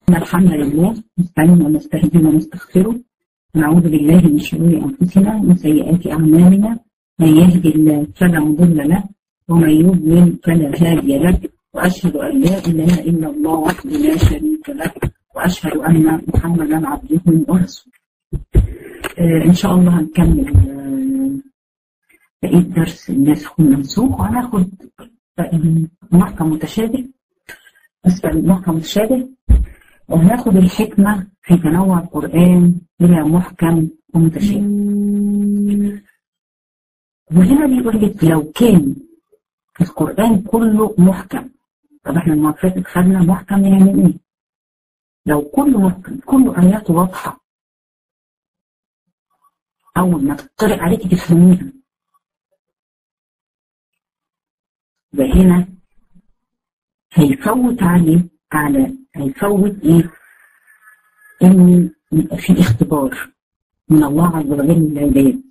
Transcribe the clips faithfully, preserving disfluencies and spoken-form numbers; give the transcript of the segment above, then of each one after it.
إن الحمد لله نستعين ونستهدي ونستغفره ونعوذ بالله من شرور أنفسنا ومن سيئات أعمالنا. من يهدي الله فلا مضل له ومن يضلل فلا هادي له، وأشهد أن لا إله إلا الله وحده لا شريك له، وأشهد أن محمدا عبده ورسوله. آه إن شاء الله هنكمل آه بقية درس الناسخ والمنسوخ، وهناخد محكم متشابه أسفل محكم متشابه، وهناخد الحكمة في تنوع القرآن إلى محكم ومتشابه. وهنا بيقول لك لو كان القرآن كله محكم، طب احنا المرة اللي فاتت خدنا محكم يعني ايه؟ لو كله محكم كله آياته واضحة، أول ما تقرأ عليك تفهميها، وهنا هيفوت عليه على هيفوت ايه؟ ان يبقى في اختبار من الله عز وجل للعباد.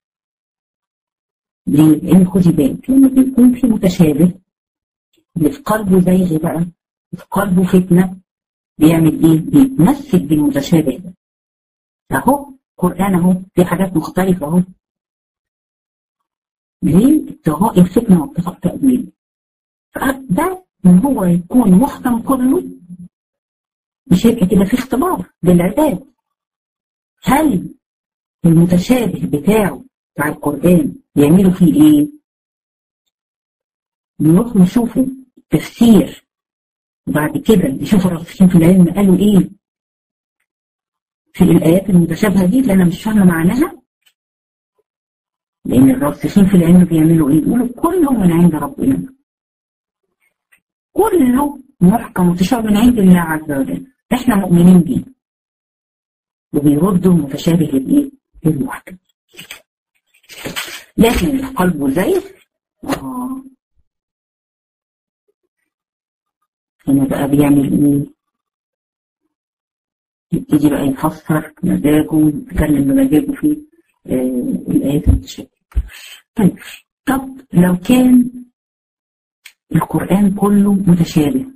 ليه؟ لان خدي بالك لما بيكون في متشابه اللي في قلبه زيغ بقى، في قلبه فتنه، بيعمل ايه؟ بيتمسك بالمتشابه ده. اهو قرآن اهو في حاجات مختلفه اهو. ليه؟ ابتغاء الفتنه وابتغاء تأويل. فده ان هو يكون محكم كله مش هيبقى كده في اختبار للعباد. هل المتشابه بتاعه بتاع القرآن يعملوا فيه ايه؟ نروح نشوفوا تفسير، وبعد كده نشوفوا الراسخين في العلم قالوا ايه في الآيات المتشابهة دي اللي انا مش فاهمة معناها. لأن الراسخين في العلم بيعملوا ايه؟ يقولوا كله من عند ربنا، كله محكم متشابه من عند الله عز وجل، احنا مؤمنين بيه، وبيردوا المتشابه للايه؟ للمحكم. لكن اللي قلبه زي اه هنا بقى بيعمل ايه؟ يبتدي بقى يفسر مزاجه، يتكلم بمزاجه في آه الآيات المتشابهة. طيب طب لو كان القرآن كله متشابه،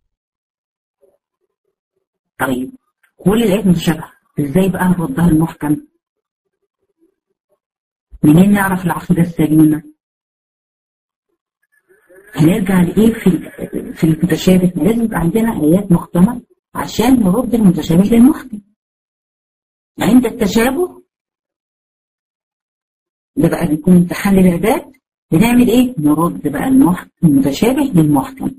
طيب كل الآيات متشابهة، ازاي بقى نردها المحكم؟ منين نعرف العقيدة السليمة؟ هنرجع لإيه في في المتشابه؟ لازم يبقى عندنا آيات محكمة عشان نرد المتشابه للمحكم. عند التشابه ده بقى بيكون امتحان للعباد، بنعمل ايه؟ نرد بقى المتشابه للمحكم،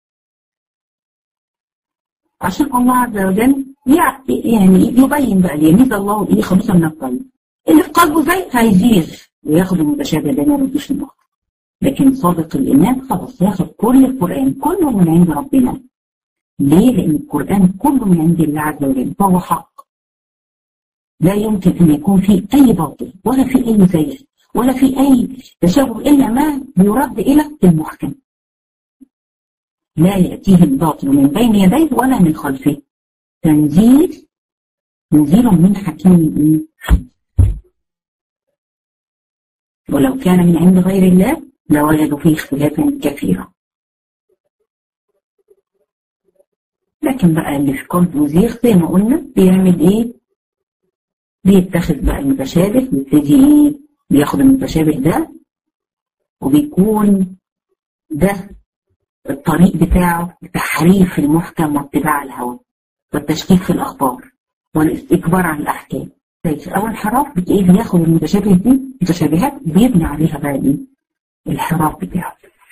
عشان الله عز وجل يعني يبين بقى ليميز الله ايه خمسة من القلب. اللي في قلبه زي هيزيغ وياخد المتشابه ده ما يردوش المحكم، لكن صادق الايمان خلاص ياخد كل القران كله من عند ربنا. ليه؟ لان القران كله من عند الله عز وجل، فهو حق، لا يمكن ان يكون فيه اي باطل ولا فيه اي زيغ ولا في أي تشابه إلا ما يرد إلى المحكم. لا يأتيه الباطل من بين يديه ولا من خلفه، تنزيل تنزيل من حكيم حميد. ولو كان من عند غير الله لوجدوا فيه اختلافا كثيرا. لكن بقى اللي في قلبه زيغ زي ما قلنا بيعمل إيه؟ بيتخذ بقى المتشابه، بيبتدي إيه؟ بياخد المتشابه ده، وبيكون ده الطريق بتاعه لتحريف المحكم واتباع الهوى والتشكيك في الأخبار والاستكبار عن الأحكام. أو انحراف بتلاقيه بياخد المتشابه دي متشابهات بيبني عليها بقى ايه؟ الانحراف بتاعه.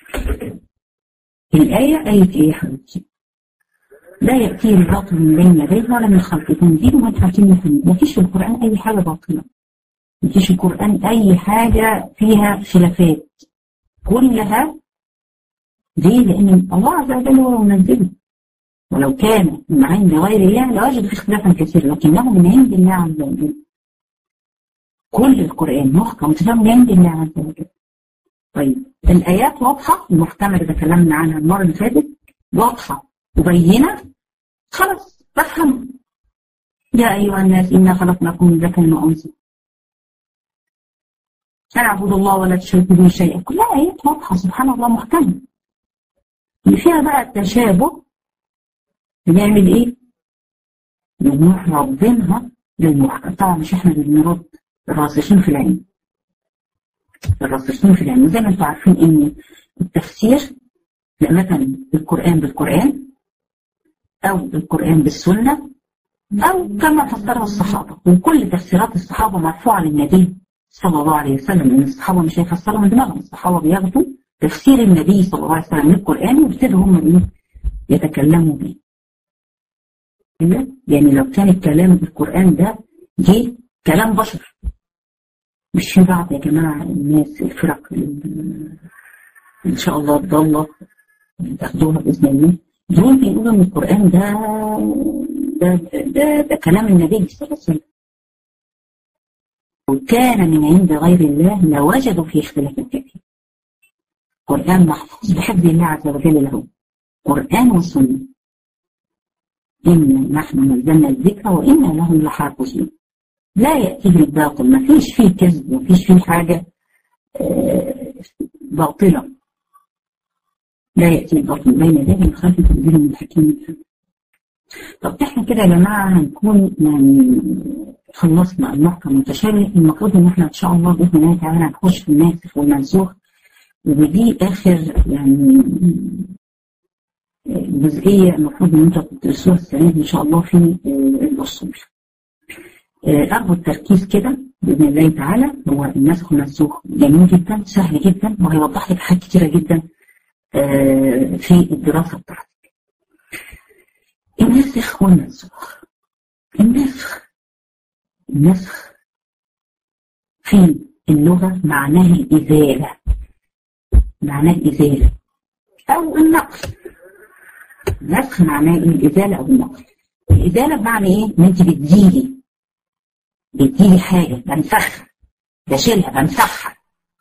الآية آية إيه يا حبيبتي؟ لا يأتيه الباطل من بين يديه ولا من خلفه، تنزيل من حكيم حميد. مفيش في القرآن أي حاجة باطلة، مفيش في القرآن أي حاجة فيها خلافات، كلها ليه؟ لأن الله عز وجل هو منزله، ولو كان من عند غير الله لوجد في اختلافا كثيرا، لكنه من عند الله عز وجل. كل القرآن محكم متفهم من عند الله عز وجل. طيب الآيات واضحة، المحكمة اللي تكلمنا عنها المرة اللي فاتت واضحة وبينة، خلاص بفهم. يا أيها الناس إنا خلقناكم من ذكر وأنثى فاعبدوا الله ولا تشركوا به شيئا، كلها آيات واضحة سبحان الله محكمة. اللي فيها بقى التشابه بنعمل إيه؟ ونروح ربنا للمحكم. طبعا مش احنا اللي بنرد، الراسخين في العلم، الراسخين في العلم. زي ما انتم عارفين ان التفسير مثلا القرآن بالقرآن او القرآن بالسنة او كما فسره الصحابة، وكل تفسيرات الصحابة مرفوعة للنبي صلى الله عليه وسلم، ان الصحابة مش هيفسروا من دماغهم، الصحابة بياخدوا تفسير النبي صلى الله عليه وسلم للقرآن ويبتدوا هم ايه يتكلموا به. يعني لو كان الكلام بالقرآن ده جه كلام بشر، مش في بعض يا جماعة الناس الفرق ان شاء الله الضالة تاخدوها بإذن الله، دول بيقولوا ان القرآن ده ده, ده, ده كلام النبي صلى الله عليه وسلم، وكان من عند غير الله لوجدوا فيه اختلافا كثيرا. قرآن محفوظ بحفظ الله عز وجل له، قرآن وسنة، إن نحن نزلنا الذكر وإنا له لحافظون، لا يأتيه الباطل، ما فيش فيه كذب، ما فيش فيه حاجة باطلة، لا يأتي الباطل بين يديه من خلفه تنزيل من الحكيم. طب احنا كده يا جماعة هنكون يعني خلصنا المحكم المتشابه. المفروض ان احنا ان شاء الله بإذن الله تعالى هنخش في الناسخ والمنسوخ، ودي آخر يعني جزئية المفروض ان انتوا تدرسوها السنة دي ان شاء الله في الأصول. أرجو التركيز كده بإذن الله تعالى. هو النسخ والمنسوخ جميل جدا، سهل جدا، وهيوضح لك حاجات كتيرة جدا في الدراسة بتاعتك. النسخ والمنسوخ. النسخ النسخ في اللغة معناه الإزالة، معناه الإزالة أو النقل. النسخ معناه الإزالة أو النقل. الإزالة بمعنى إيه؟ إن أنت بتزيلي بتزيلي حاجة، بنسخها، بشيلها، بمسحها.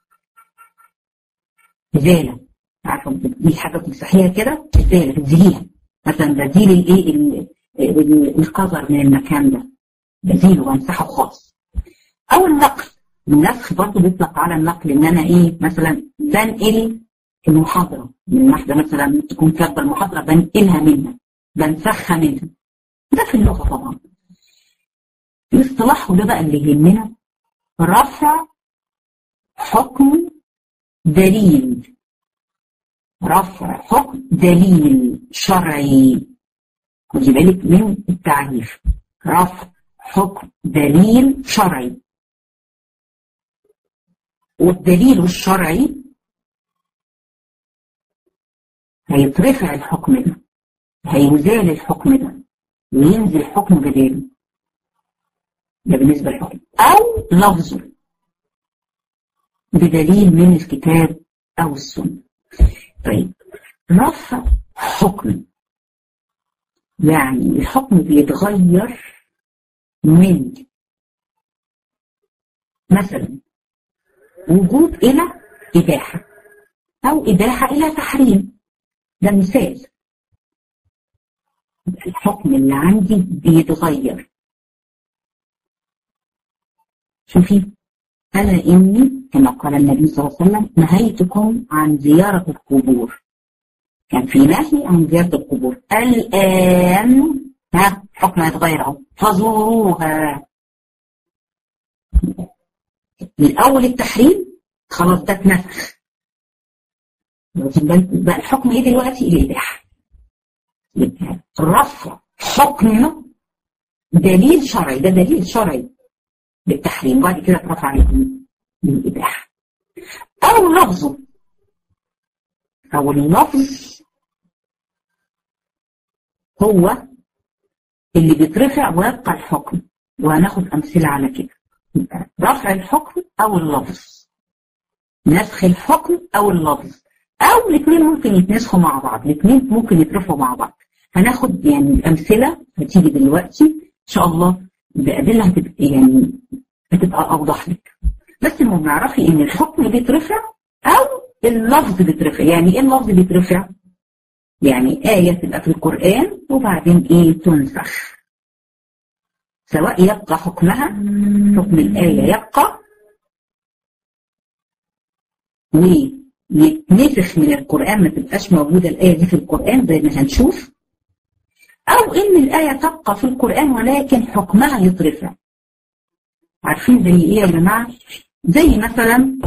إزالة، عارفة دي حاجة بتمسحيها كده، إزالة بتزيليها. مثلا بزيل الإيه القذر من المكان ده، بزيله وامسحه خالص. أو النقل، النسخ برضه بيطلق على النقل، إن أنا إيه مثلا بنقل المحاضرة من واحدة مثلا تكون كاتبة المحاضرة بنقلها منها، بنسخها منها. ده في اللغة طبعا. الاصطلاح وده بقى اللي يهمنا، رفع حكم دليل، رفع حكم دليل شرعي. خدي بالك من التعريف، رفع حكم دليل شرعي. والدليل الشرعي هيترفع الحكم ده، هيزال الحكم ده وينزل حكم بداله، ده بالنسبة للحكم، أو لفظه بدليل من الكتاب أو السنة. طيب رفع حكم يعني الحكم بيتغير من مثلا وجوب إلى إباحة، أو إباحة إلى تحريم. ده مثال. الحكم اللي عندي بيتغير. شوفي، أنا إني كما قال النبي صلى الله عليه وسلم نهيتكم عن زيارة القبور، كان في نهي عن زيارة القبور. الآن ها حكم يتغير، فزوروها. الأول التحريم، خلاص ده اتنسخ، بقى الحكم ايه دلوقتي؟ الإباحة. رفع حكم دليل شرعي، ده دليل شرعي بالتحريم، وبعد كده اترفع للإباحة. أو لفظه، أو اللفظ هو اللي بيترفع ويبقى الحكم، وهناخد أمثلة على كده. رفع الحكم أو اللفظ، نسخ الحكم أو اللفظ، أو الاثنين ممكن يتنسخوا مع بعض، الاثنين ممكن يترفعوا مع بعض. هناخد يعني أمثلة هتيجي دلوقتي إن شاء الله بأدلة هتبقى يعني هتبقى أوضح لك. بس المهم اعرفي إن الحكم بيترفع أو اللفظ بيترفع. يعني إيه اللفظ بيترفع؟ يعني آية تبقى في القرآن وبعدين إيه تنسخ، سواء يبقى حكمها حكم الآية يبقى ويتنسخ من القرآن، ما تبقاش موجودة الآية دي في القرآن زي ما هنشوف، أو إن الآية تبقى في القرآن ولكن حكمها يترفع. عارفين زي إيه يا جماعة؟ زي مثلا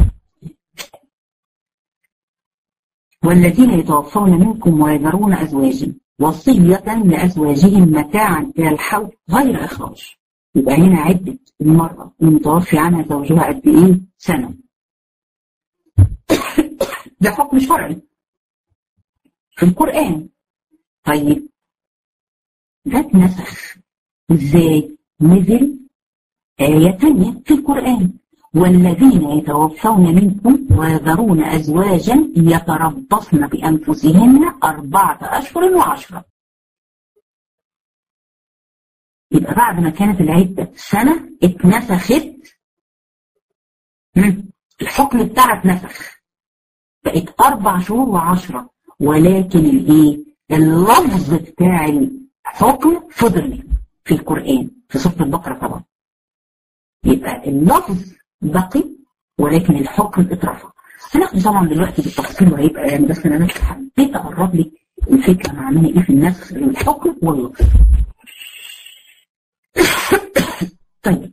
والذين يتوفون منكم ويذرون أزواجا وصية لأزواجهم متاعا إلى الحول غير إخراج. يبقى هنا عدة المرأة المتوفي عنها زوجها قد إيه؟ سنة. ده حكم شرعي في القرآن. طيب ده اتنسخ ازاي؟ نزل آية تانية في القرآن والذين يتوفون منكم ويذرون أزواجا يتربصن بأنفسهن أربعة أشهر وعشرة. يبقى بعد ما كانت العدة سنة اتنسخت، الحكم بتاعها اتنسخ بقت أربع شهور وعشرة، ولكن الايه؟ اللفظ بتاع الحكم فضل في القرآن في سورة البقرة طبعا. يبقى اللفظ بقي ولكن الحكم اترفع. هناخد طبعا دلوقتي بالتفصيل وهيبقى يعني، بس انا بس حبيت اقرب لك الفكره معناها ايه في النسخ الحكم واللفظ. طيب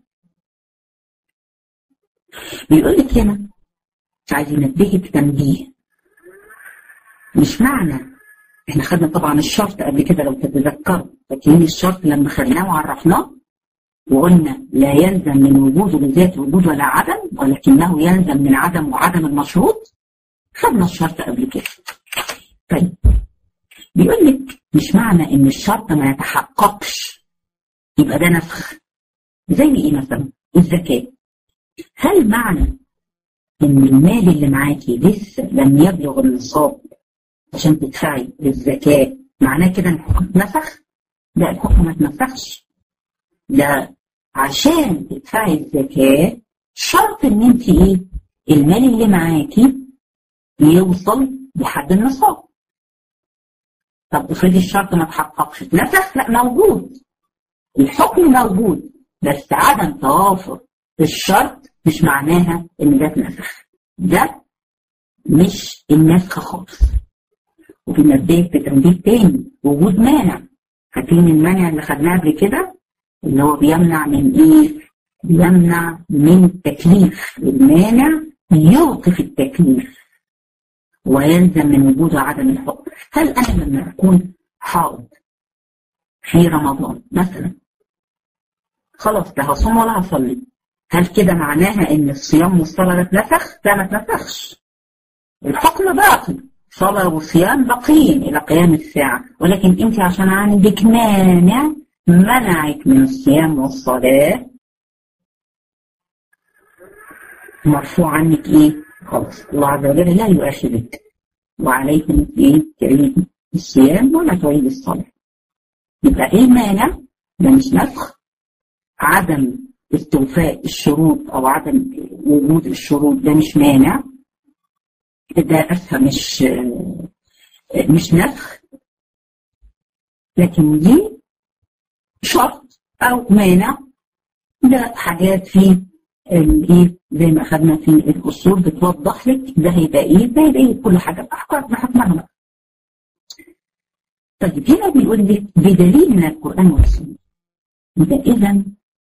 بيقول لك هنا عايز ينبهك تنبيه. مش معنى احنا خدنا طبعا الشرط قبل كده لو تتذكروا، لكن الشرط لما خدناه وعرفناه وقلنا لا يلزم من وجوده بذات وجود ولا عدم، ولكنه يلزم من عدم وعدم المشروط. خدنا الشرط قبل كده. طيب بيقول لك مش معنى ان الشرط ما يتحققش يبقى ده نسخ. زي ايه مثلا؟ الزكاة. هل معنى ان المال اللي معاكي لسه لم يبلغ النصاب عشان تدفعي الزكاة معناه كده ان الحكم اتنسخ؟ لا، الحكم ما اتنسخش. ده عشان تدفعي الزكاة شرط ان انت ايه؟ المال اللي معاكي يوصل لحد النصاب. طب افرضي الشرط ما اتحققش اتنسخ؟ لا، موجود، الحكم موجود، بس عدم توافر الشرط مش معناها ان ده اتنسخ. ده مش النسخ خالص. وبنبهك بتنبيه تاني، وجود مانع. فاكرين المانع اللي خدناه قبل كده اللي هو بيمنع من ايه؟ بيمنع من التكليف. المانع يوقف التكليف ويلزم من وجود عدم الحكم. هل انا لما اكون حائض في رمضان مثلا خلاص لا هصوم ولا هصلي، هل كده معناها ان الصيام والصلاه ده اتنسخ؟ لا، ما اتنسخش. الحكم باقي، صلاه وصيام باقيين الى قيام الساعه، ولكن انت عشان عندك مانع منعك من الصيام والصلاه مرفوع عنك ايه؟ خلاص الله عز وجل لا يؤاخذك وعليكم ايه؟ تعيد الصيام ولا تعيد الصلاه. يبقى ايه المانع؟ ده مش نسخ. عدم استوفاء الشروط او عدم وجود الشروط ده مش مانع، ده اسفه مش مش نسخ، لكن دي شرط او مانع. ده حاجات في الايه زي ما اخذنا في الاصول بتوضح لك ده هيبقى ايه، ده هيبقى ايه، كل حاجه بحكمها. طيب هنا بيقول لك بدليل من القران والسنه. يبقى اذا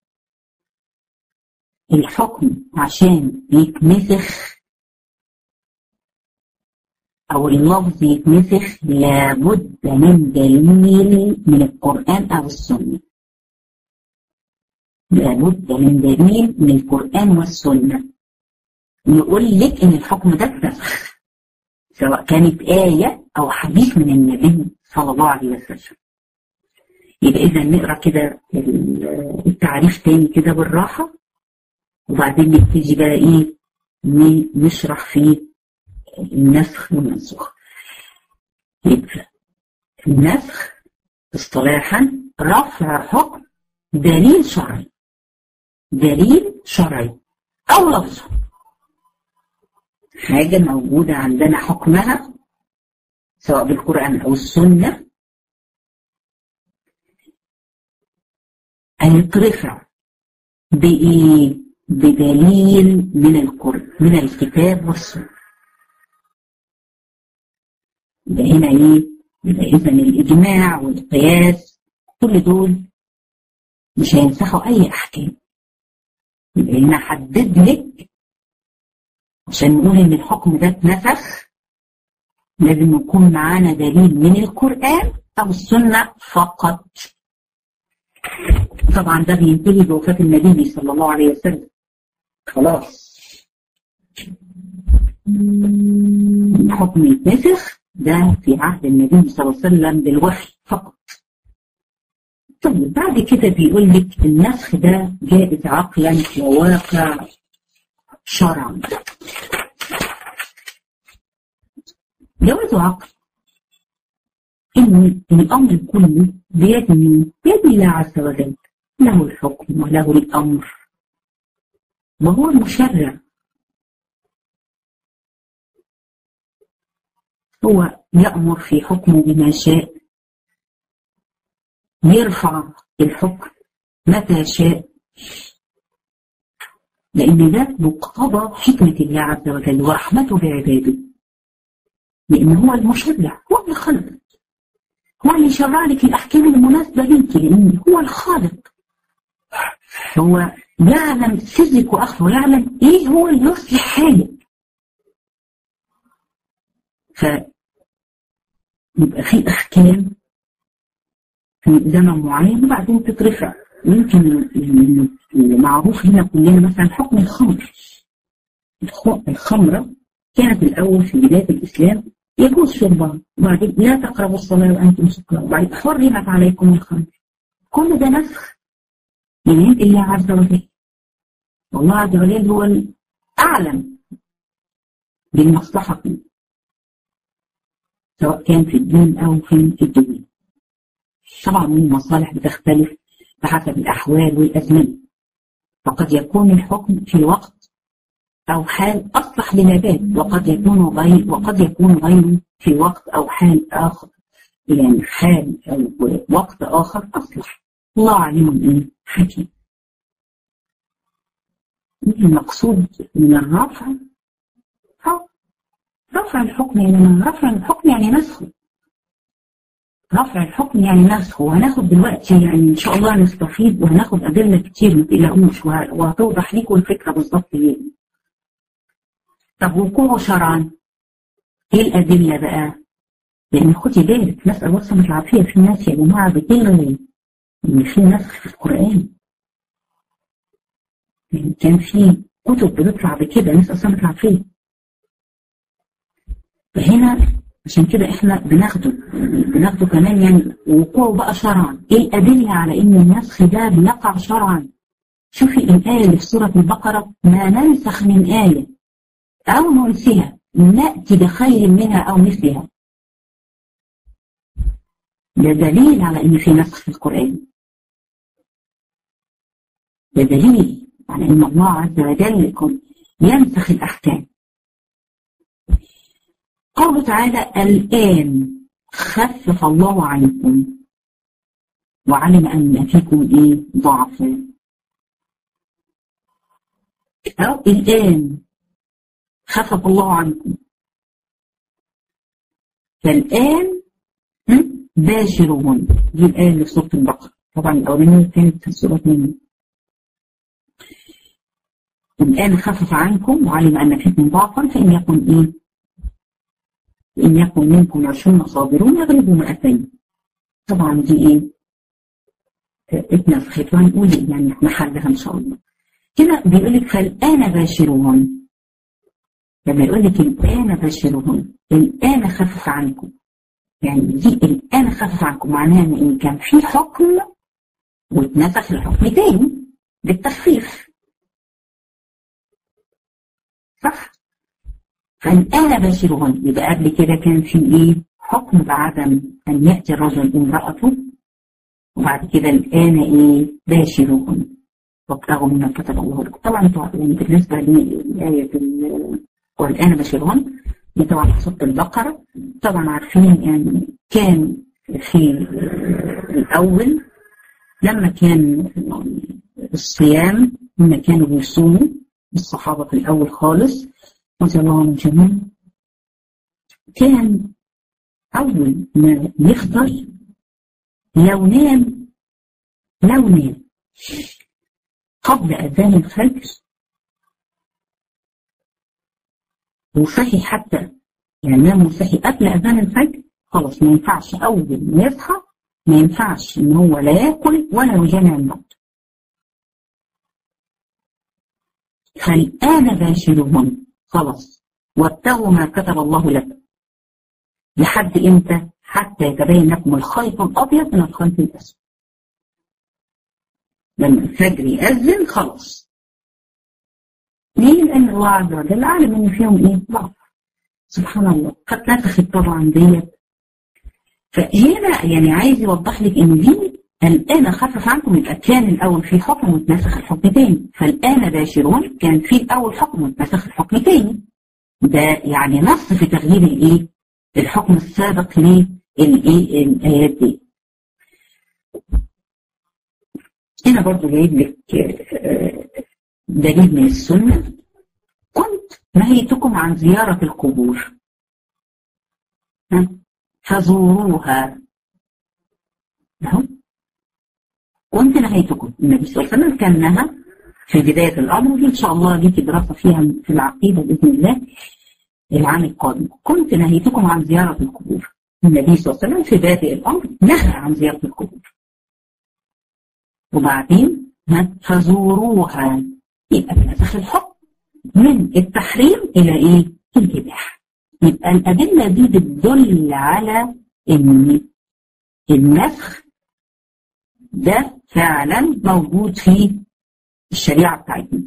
الحكم عشان يتنسخ او اللفظ يتنسخ لابد من دليل من القرآن او السنة. لابد من دليل من القرآن والسنة يقول لك ان الحكم ده اتنسخ، سواء كانت آية او حديث من النبي صلى الله عليه وسلم. يبقى اذا نقرا كده التعريف تاني كده بالراحة وبعدين نبتدي بقى ايه نشرح فيه النسخ والمنسوخ. يبقى النسخ اصطلاحا رفع حكم دليل شرعي، دليل شرعي او لفظ، حاجة موجودة عندنا حكمها سواء بالقرآن او السنة ان يترفع بايه؟ بدليل من القرآن من الكتاب والسنة. يبقى هنا ايه؟ يبقى اذا الاجماع والقياس كل دول مش هينسخوا أي أحكام. يبقى هنا حدد لك عشان نقول إن الحكم ده اتنسخ لازم يكون معانا دليل من القرآن أو السنة فقط. طبعا ده بينتهي بوفاة النبي صلى الله عليه وسلم، خلاص الحكم يتنسخ ده في عهد النبي صلى الله عليه وسلم بالوحي فقط. طيب بعد كده بيقول لك النسخ ده جائز عقلا وواقع شرعا. جواز عقل ان الامر كله بيد مين؟ بيد الله عز وجل، له الحكم وله الامر وهو المشرع. هو يأمر في حكمه بما شاء، يرفع الحكم متى شاء، لأن ده مقتضى حكمة الله عز وجل ورحمته بعباده، لأن هو المشرع، هو اللي خلق، هو اللي يشرع لك الأحكام المناسبة ليك، لأن هو الخالق. هو يعلم سرك وأخفى ويعلم إيه هو اللي يصلح حالك. فيبقى في أحكام في زمن معين وبعدين تترفع. يمكن المعروف هنا كلنا مثلا حكم الخمر. الخمرة كانت الأول في بداية الإسلام يجوز شربها، وبعدين لا تقربوا الصلاة وأنتم سكارى، وبعدين حرمت عليكم الخمر. كل ده نسخ من عند الله عز وجل. والله عز وجل هو الأعلم بالمصلحة سواء كان في الدين أو في الدنيا. طبعا المصالح بتختلف بحسب الأحوال والأزمنة، فقد يكون الحكم في وقت أو حال أصلح للعباد، وقد يكون غير وقد يكون غيره في وقت أو حال آخر، يعني حال أو وقت آخر أصلح. الله عليم حكيم. المقصود من الرفع رفع الحكم، يعني رفع الحكم يعني نسخه. رفع الحكم يعني نسخه. وهناخد دلوقتي يعني إن شاء الله نستفيد وهناخد أدلة كتير ما تقلقوش، وهتوضح لكم الفكرة بالظبط ايه. طب وقوعه شرعا ايه الأدلة بقى؟ لأن خدي بالك نسأل الله السلامة العافية، في ناس يا جماعة بتلغي إن في نسخ في القرآن. يعني كان في كتب بتطلع بكده، نسأل الله السلامة العافية. فهنا عشان كده احنا بناخده بناخده كمان يعني وقوعه بقى شرعا. ايه الأدلة على إن النسخ ده بيقع شرعا؟ شوفي الآية اللي في سورة البقرة: ما ننسخ من آية أو ننسها نأتي بخير منها أو مثلها. ده دليل على إن في نسخ في القرآن. ده دليل على إن الله عز وجل ينسخ الأحكام. قوله تعالى: الآن خفف الله عنكم وعلم أن فيكم إيه ضعف. أو الآن خفف الله عنكم، فالآن باشرون. دي الآية اللي في سورة البقرة. طبعا الأولانية كانت في سورة مين؟ الآن خفف عنكم وعلم أن فيكم ضعفا فإن يكن إيه؟ إن يكن منكم عشرون صابرون يغلبوا مئتين. طبعا دي إيه؟ اتنسخت وهنقول يعني محلها إن شاء الله. هنا بيقول لك فالآن باشرون. لما يقول لك الآن باشرون، الآن خفف عنكم، يعني دي الآن خفف عنكم معناها إن كان في حكم واتنسخ الحكم تاني بالتخفيف، صح؟ فالآن باشرون يبقى قبل كده كان في إيه؟ حكم بعدم أن يأتي الرجل امرأته، وبعد كده الآن إيه؟ باشرون وابتغوا مما كتب الله لكم. طبعا يعني بالنسبة للآية والآن باشرون دي طبعا في سورة البقرة. طبعا عارفين يعني كان في الأول لما كان الصيام لما كانوا بيصوموا الصحابة في الأول خالص رضي الله عنهم جميعا، كان أول ما يفطر لو نام لو نام قبل أذان الفجر وصحي، حتى يعني نام وصحي قبل أذان الفجر، خلاص ما ينفعش أول ما يصحى، ما ينفعش إن هو لا ياكل ولا يجامع الموت. فالآن باشرهن، خلاص وابتغوا ما كتب الله لكم. لحد إمتى؟ حتى يتبين لكم الخيط الأبيض من الخيط الأسود. لما الفجر يأذن خلاص. ليه؟ لأن الله عز وجل أعلم إن فيهم إيه؟ ضعف. سبحان الله، قد نفخت طبعا ديت. فهنا يعني عايز يوضح لك إن دي الآن خفف عنكم، يبقى كان الأول في حكم واتنسخ الحكم تاني، فالآن باشرون كان في الأول حكم واتنسخ الحكم تاني. ده يعني نص في تغيير الإيه؟ الحكم السابق للإيه؟ الآيات دي. هنا برضو جايب لك دليل من السنة. كنت نهيتكم عن زيارة القبور فزوروها. كنت نهيتكم، النبي صلى الله عليه وسلم كان نهى في بداية الأمر، ودي إن شاء الله ليكي دراسة فيها في العقيدة بإذن الله العام القادم. كنت نهيتكم عن زيارة القبور. النبي صلى الله عليه وسلم في بادئ الأمر نهى عن زيارة القبور. وبعدين فزوروها، يبقى نسخ الحكم من التحريم إلى إيه؟ الإباحة. يبقى الأدلة دي بتدل على إن النسخ ده فعلا موجود في الشريعة بتاعتنا.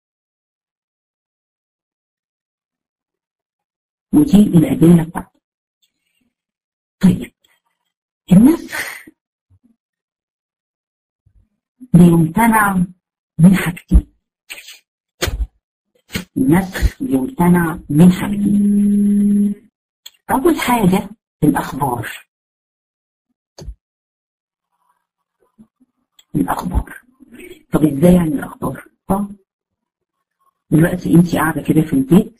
ودي الأدلة بتاعتنا. طيب النسخ بيمتنع من حاجتين. النسخ بيمتنع من حاجتين. أول حاجة الأخبار. الأخبار. طب إزاي يعني الأخبار؟ طب دلوقتي أنت قاعدة كده في البيت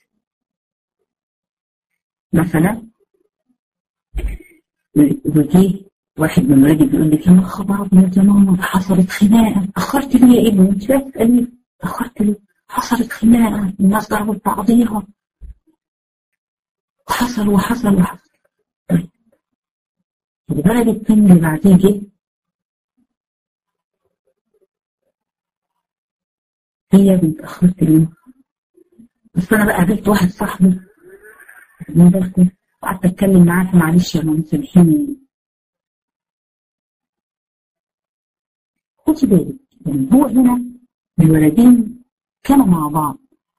مثلا، وجي واحد من ولادي بيقول لك يا خبر ابيض يا ماما حصلت خناقه، اخرت ليه يا ابني؟ انت بتسالني اخرت ليه؟ حصلت خناقه، الناس ضربت بعضيها، حصل وحصل وحصل. طيب البلد التاني اللي بعدين جه هي يا بنت اخرت ليه؟ بس انا بقى قابلت واحد صاحبي من بلدي وقعدت اتكلم معاه، فمعلش يا ماما سامحيني. خدي بالك يعني هو هنا الولدين كانوا مع بعض،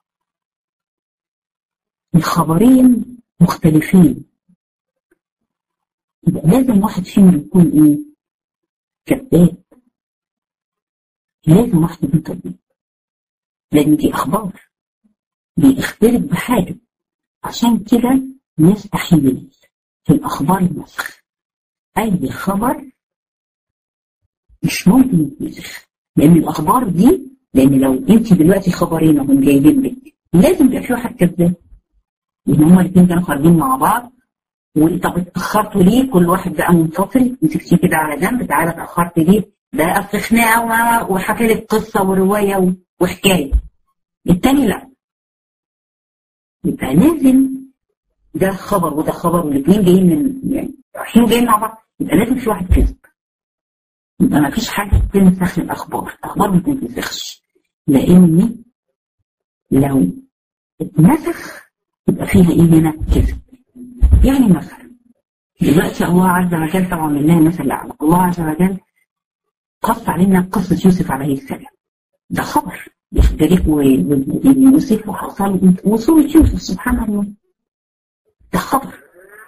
الخبرين مختلفين، يبقى لازم واحد فيهم يكون ايه؟ كذاب. لازم واحد يكون كذاب، لان دي اخبار بيختلف بحاجه. عشان كده نستحيل في الاخبار النسخ. اي خبر مش ممكن يتنسخ، لان الاخبار دي، لان لو انت دلوقتي خبرين وهم جايبين لك لازم يبقى في واحد كذاب، لان هما الاثنين كانوا خارجين مع بعض. وطب اتاخرتوا ليه؟ كل واحد بقى منفصل، مسكتيه كده على جنب، تعالى اتاخرت ليه؟ ده اصل خناقه وحكى لك قصه وروايه وحكايه. الثاني لا، يبقى لازم ده خبر وده خبر والاثنين جايين من يعني رايحين جايين مع بعض، يبقى لازم في واحد كذب. يبقى ما فيش حاجه تنسخ الاخبار، الاخبار ما تنسخش، لان لو اتنسخ يبقى فيها ايه هنا؟ كذب. يعني مثلا دلوقتي الله عز وجل طبعا لله المثل الاعلى، الله عز وجل قص علينا قصه يوسف عليه السلام، ده خبر يختلف ويوسف وحصل وصولة يوسف، سبحان الله ده خبر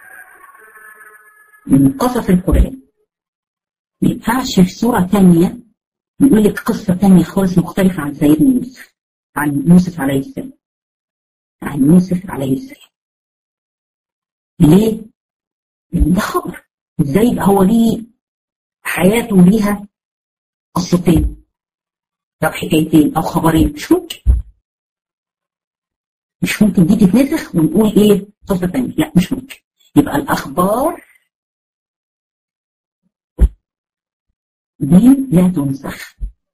من قصص القرآن. ما ينفعش في سورة ثانية يقول لك قصة ثانية خالص مختلفة عن سيدنا يوسف، عن يوسف عليه السلام، عن يوسف عليه السلام. ليه؟ لأن ده خبر. ازاي يبقى هو ليه حياته ليها قصتين أو حكايتين أو خبرين؟ مش ممكن. مش ممكن دي تتنسخ ونقول إيه قصة ثانية، لا مش ممكن. يبقى الأخبار دي لا تنسخ.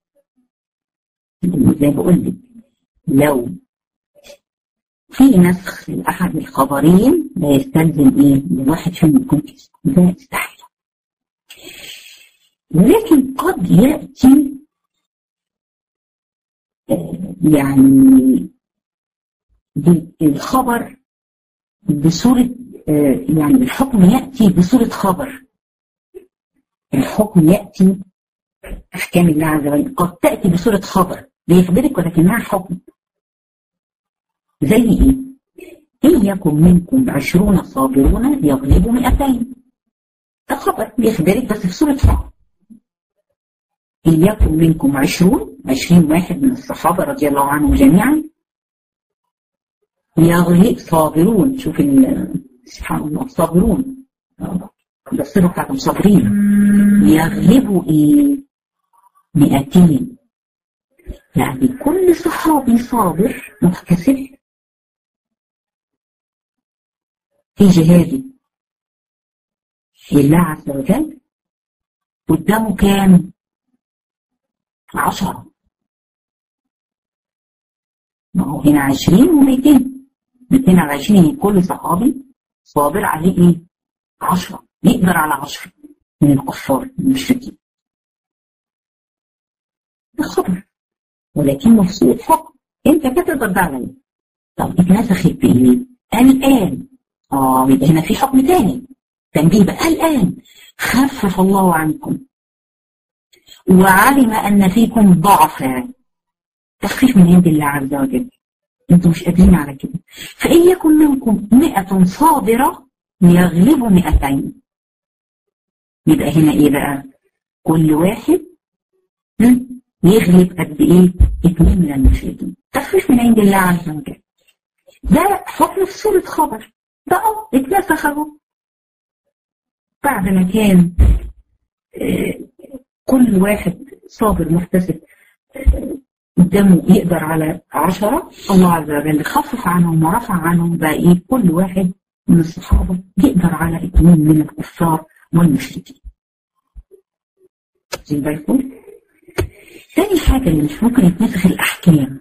زي ما بقول لك لو في نسخ لأحد الخبرين لا يستلزم ايه لواحد فيهم يكون كذب، ده يستحيل. ولكن قد يأتي آه يعني الخبر بصورة آه يعني الحكم يأتي بصورة خبر، الحكم يأتي أحكام الله عز وجل قد تأتي بصورة خبر بيخبرك ولكنها حكم. زي ايه؟ إن يكن منكم عشرون صابرون يغلبوا مئتين، ده خبر بيخبرك بس في صورة حكم. إن يكن منكم عشرون عشرين واحد من الصحابة رضي الله عنهم جميعا يغلب صابرون، شوف سبحان الله صابرون ده الصفة بتاعتهم صابرين، يغلبوا ايه؟ مئتين. يعني كل صحابي صابر محتسب في جهاده لله عز وجل قدامه كام؟ عشرة. ما هو هنا عشرين ومئتين، مئتين على عشرين، كل صحابي صابر عليه ايه؟ عشرة، يقدر على عشرة من الكفار المشركين. ده خبر ولكنه في صورة حكم، انت كتقدر ده عليه. طب اتنسخت بايه؟ الآن. اه يبقى هنا في حكم تاني تنبيه بقى. الآن خفف الله عنكم وعلم أن فيكم ضعفا، تخفيف من عند الله عز وجل، انتم مش قادرين على كده. فإن يكن منكم مئة صابرة يغلبوا مئتين. يبقى هنا ايه بقى؟ كل واحد يغلب قد ايه؟ اتنين من المشركين، تخفيف من عند الله عز وجل. ده حكم في صورة خبر، ده اه اتنسخ اهو بعد ما كان آه كل واحد صابر محتسب آه قدامه يقدر على عشرة، الله عز وجل خفف عنهم ورفع عنهم بقى ايه؟ كل واحد من الصحابة يقدر على اتنين من الكفار والمشركين. زي بالكم. تاني حاجة اللي مش ممكن يتنسخ الأحكام.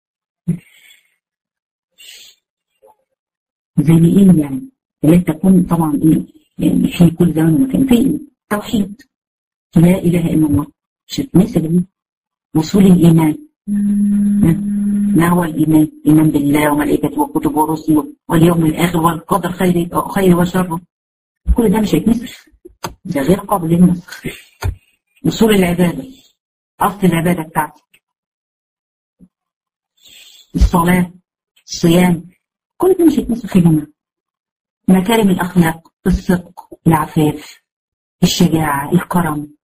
زي ايه يعني؟ لا تكون طبعا ايه يعني في كل زمان ومكان في توحيد لا اله الا الله، مش هتنسخ. وصول الايمان، ما هو الايمان؟ ايمان بالله وملائكته وكتبه ورسله واليوم الاخر والقدر خير خير وشره، كل ده مش هيتنسخ، ده غير قابل للنسخ. وصول العباده، اصل العباده بتاعتك، الصلاه، الصيام، كل ده مش هيتنسخ يا جماعه. مكارم الاخلاق، الصدق، العفاف، الشجاعه، الكرم،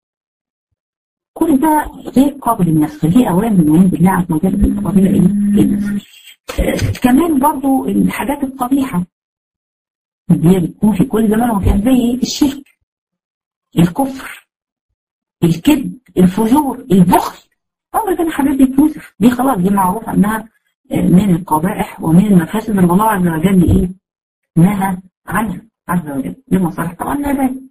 كل ده غير قابل للنسخ، دي اوامر من عند الله عز وجل قابله ايه؟ للنسخ. آه كمان برضو الحاجات القبيحه دي بتكون في كل زمان ومكان، زي الشرك، الكفر، الكذب، الفجور، البخل، عمر ده حاجات بتنسخ، دي خلاص دي معروفه انها من القبائح ومن المفاسد اللي الله عز وجل ايه؟ نهى عنها عز وجل لمصالح طبعا العباد.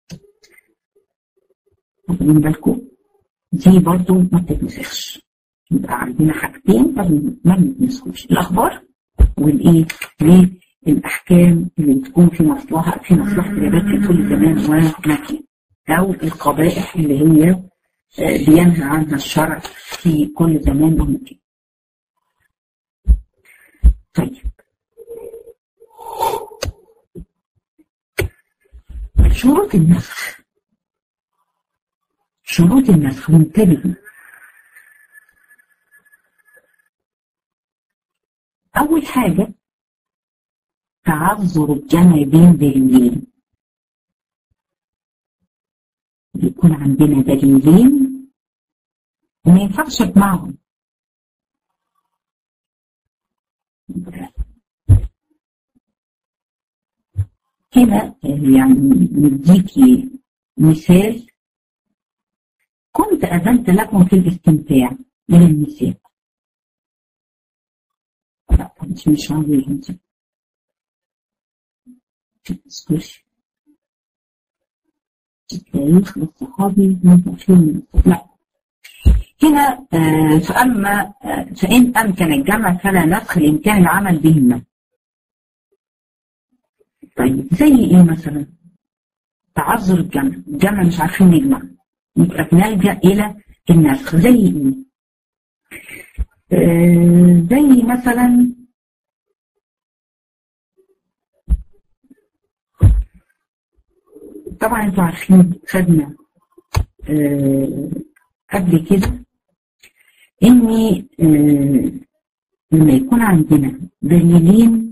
واخدين بالكم؟ دي برضو ما بتتنسخش. يبقى عندنا حاجتين ما بنتنسخوش، الاخبار والايه؟ والاحكام اللي بتكون في مصلحه في مصلحه العباد في كل زمان ومكان، او القبائح اللي هي بينهى عنها الشرع في كل زمان ومكان. طيب شروط النسخ، شروط النسخ منتبه. أول حاجة تعذر الجمع بين دليلين، يكون عندنا دليلين وما ينفعش اجمعهم. هنا يعني نديكي مثال، كنت أذنت لكم في الاستمتاع من النساء. لا مش مش عاوزين انت التاريخ للصحابي من تأخير. لا، هنا آه فأما آه فإن أمكن الجمع فلا نسخ لإمكان العمل بهما. طيب زي إيه مثلا؟ تعذر الجمع، الجمع مش عارفين نجمع، يبقى بنلجأ إلى النسخ. زي إيه؟ آه زي مثلا طبعا انتوا عارفين خدنا آه قبل كده إني آه لما يكون عندنا دليلين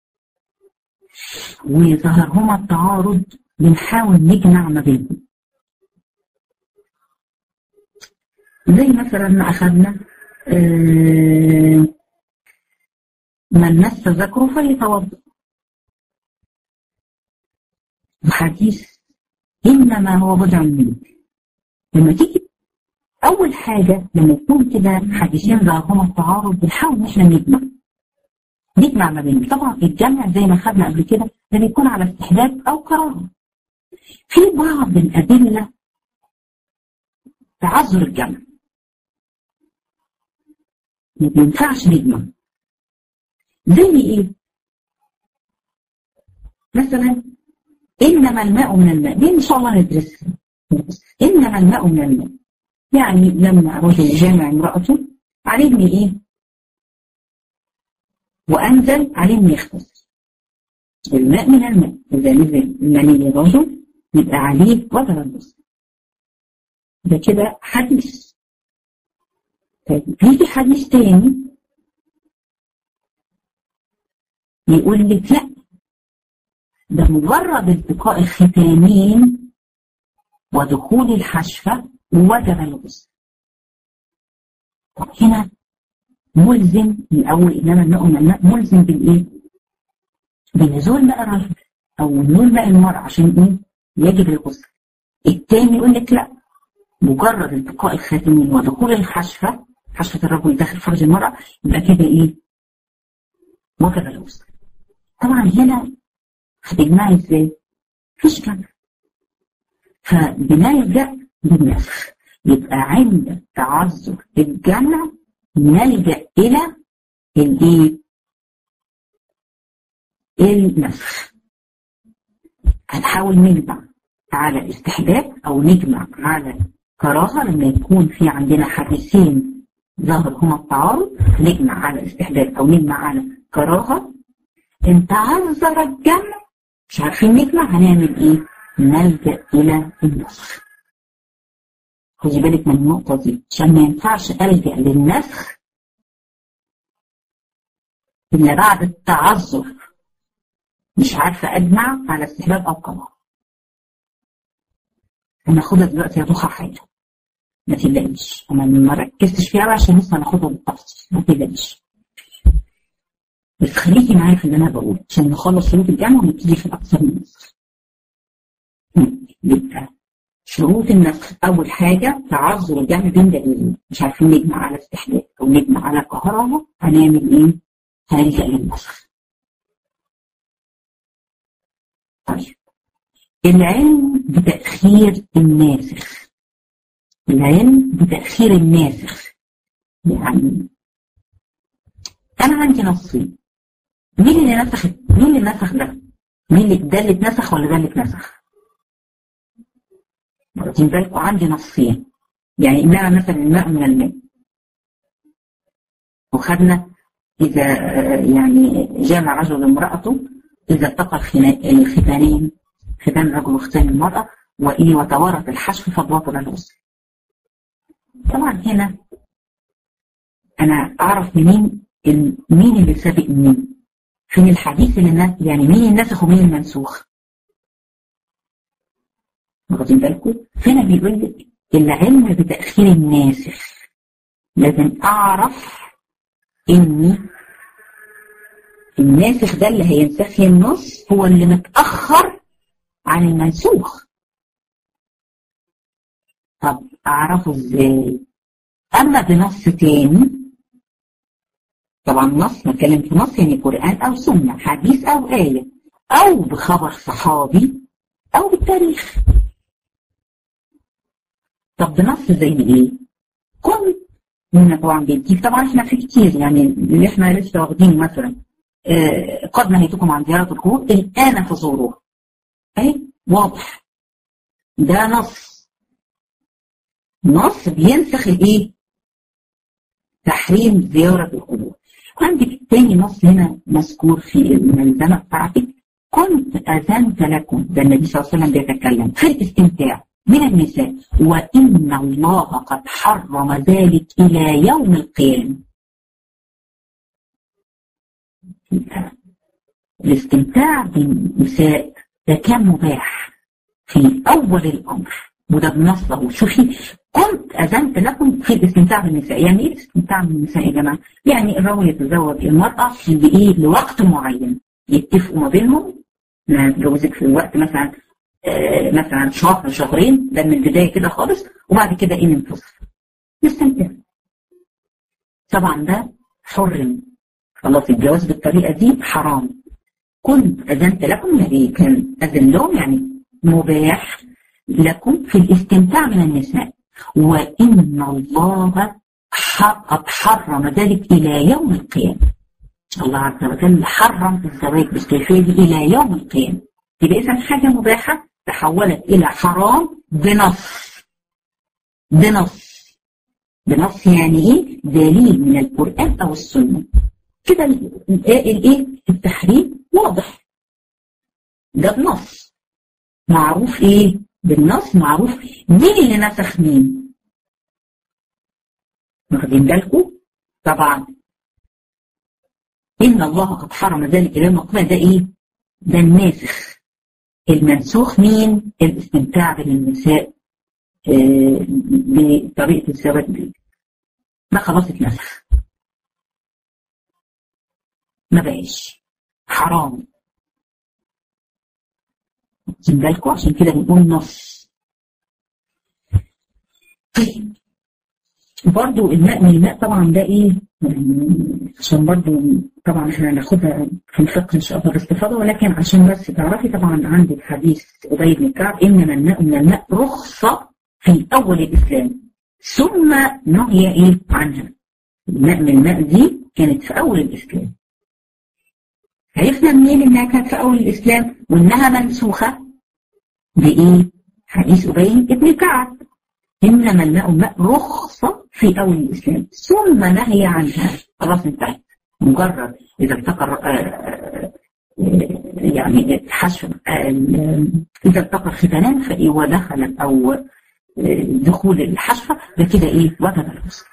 وظهرهما التعارض بنحاول نجمع ما بينهم. زي مثلا ما أخذنا آه من مس ذكره فليتوضأ، الحديث إنما هو بضع منه. لما تيجي أول حاجة لما يكون كده حديثين ظهرهما التعارض بنحاول إن احنا نجمع نجمع ما بينهم. طبعا الجمع زي ما خدنا قبل كده ده بيكون على استحباب أو كراهة. في بعض الأدلة تعذر الجمع ما بينفعش نجمع. زي إيه؟ مثلا إنما الماء من الماء، دي إن شاء الله ندرسها. إنما الماء من الماء، يعني لما رجل جامع امرأته علمني إيه؟ وأنزل علمني يغتسل. الماء من الماء، إذا نزل مني رجل يبقى عليه وجب الغسل. ده كده حديث. طيب يجي حديث تاني يقول لك لا، ده مجرد التقاء الختانين ودخول الحشفة وجب الغسل. طب هنا ملزم الأول إنما الماء من الماء ملزم بالإيه؟ بنزول ماء الرجل أو نزول ماء المرأة عشان إيه؟ يجب الغسل. التاني يقول لك لا، مجرد التقاء الختانين ودخول الحشفة، حشفة الرجل داخل فرج المرأة، يبقى كده إيه؟ وجب الغسل. طبعا هنا هتجمعي إزاي؟ مفيش جمع. فبنلجأ للنسخ. يبقى عند تعذر الجمع نلجأ إلى الإيه؟ النسخ. هنحاول نجمع على استحباب أو نجمع على كراهة. لما يكون في عندنا حديثين ظاهرهما التعارض نجمع على استحباب أو نجمع على كراهة. إن تعذر الجمع مش عارفين نجمع هنعمل إيه؟ نلجأ إلى النسخ. خدي بالك من النقطة دي عشان ما ينفعش ألجأ للنسخ إلا بعد التعذر، مش عارفة أجمع على استحباب أو كراهة. هناخدها دلوقتي يا ضحى حاجة، ما تقلقيش، أنا ما ركزتش فيها عشان لسه هناخدها بالتفصيل، ما تقلقيش. بس خليكي معايا في اللي أنا بقوله عشان نخلص شروط الجمع ونبتدي في الأكثر من النسخ. يبقى شروط النسخ أول حاجة تعذر الجمع بين دليلين، مش عارفين نجمع على استحباب أو نجمع على كراهة، هنعمل إيه؟ هنلجأ للنسخ. طيب العلم بتأخير الناسخ. العلم بتأخير الناسخ يعني أنا عندي نصين، مين اللي نسخ؟ مين اللي نسخ ده؟ مين اللي ده اللي اتنسخ ولا ده اللي اتنسخ؟ واخدين بالكم عندي نصين، يعني إنما مثلا الماء من الماء، وخدنا إذا يعني جامع رجل امرأته إذا التقى الختانين، ختان الرجل وختان المرأة وإيه وتوارث الحشف فبطل الغسل. طبعا هنا أنا أعرف منين مين اللي سابق مين؟ فين الحديث اللي يعني مين الناسخ ومين المنسوخ؟ واخدين بالكم؟ فين بيقول لك العلم بتأخير الناسخ، لازم أعرف إن الناسخ ده اللي هينسخ النص هو اللي متأخر عن المنسوخ. طب أعرفه إزاي؟ أما بنص تاني، طبعا نص نتكلم في نص يعني قرآن أو سنة، حديث أو آية، أو بخبر صحابي أو بالتاريخ. طب بنص زي ايه؟ كنت هنا طبعا بيديك، طبعا احنا في كتير يعني اللي احنا لسه واخدين مثلا آه قد نهيتكم عن زيارة القبور الآن فزوروها. اهي واضح، ده نص، نص بينسخ الايه؟ تحريم زيارة القبور. عندك تاني نص هنا مذكور في الملزمة بتاعتك، كنت أذنت لكم، ده النبي صلى الله عليه وسلم بيتكلم في الاستمتاع من النساء، وإن الله قد حرم ذلك إلى يوم القيامة. الاستمتاع بالنساء ده كان مباح في أول الأمر، وده بنصه. شوفي، كنت أذنت لكم في الاستمتاع بالنساء. يعني إيه الاستمتاع بالنساء يا جماعة؟ يعني الرجل يتزوج المرأة لإيه؟ لوقت معين، يتفقوا ما بينهم، أنا هتجوزك في الوقت مثلا آه مثلا شهر شهرين، ده من البداية كده خالص، وبعد كده إيه ننفصل نستمتع. طبعا ده حرم، خلاص الجواز بالطريقة دي حرام. كنت أذنت لكم يعني كان أذن لهم، يعني مباح لكم في الاستمتاع من النساء، وإن الله قد حرم ذلك إلى يوم القيامة. الله عز وجل حرم الزواج بالكيفية دي إلى يوم القيامة. يبقى إذا حاجة مباحة تحولت إلى حرام بنص، بنص بنص يعني إيه؟ دليل من القرآن أو السنة. كده الإيه؟ التحريم واضح، ده بنص معروف. إيه؟ بالنص معروف مين اللي نسخ مين. واخدين بالكم؟ طبعا إن الله قد حرم ذلك إلى المقام، ده إيه؟ ده الناسخ. المنسوخ مين؟ الاستمتاع بالنساء آه بطريقة الزواج دي، ده خلاص اتنسخ، ما بقاش حرام. واخدين بالكم؟ عشان كده بنقول نص. طيب برضو الماء من الماء طبعا ده ايه؟ عشان برضو طبعا احنا هناخدها في الفقه ان شاء الله باستفاضه، ولكن عشان بس تعرفي طبعا عندك حديث أبي بن كعب انما الماء من الماء رخصه في اول الاسلام ثم نهي ايه عنها. الماء من الماء دي كانت في اول الاسلام. عرفنا منين انها كانت في اول الاسلام وانها منسوخه بايه؟ حديث أبي بن كعب إنما الماء ماء رخصة في أول الإسلام ثم نهي عنها. خلاص انتهت. مجرد إذا التقى يعني الحشو إذا التقى الختانان فإيه ودخلت أو دخول الحشفة ده كده إيه؟ وجب الغسل.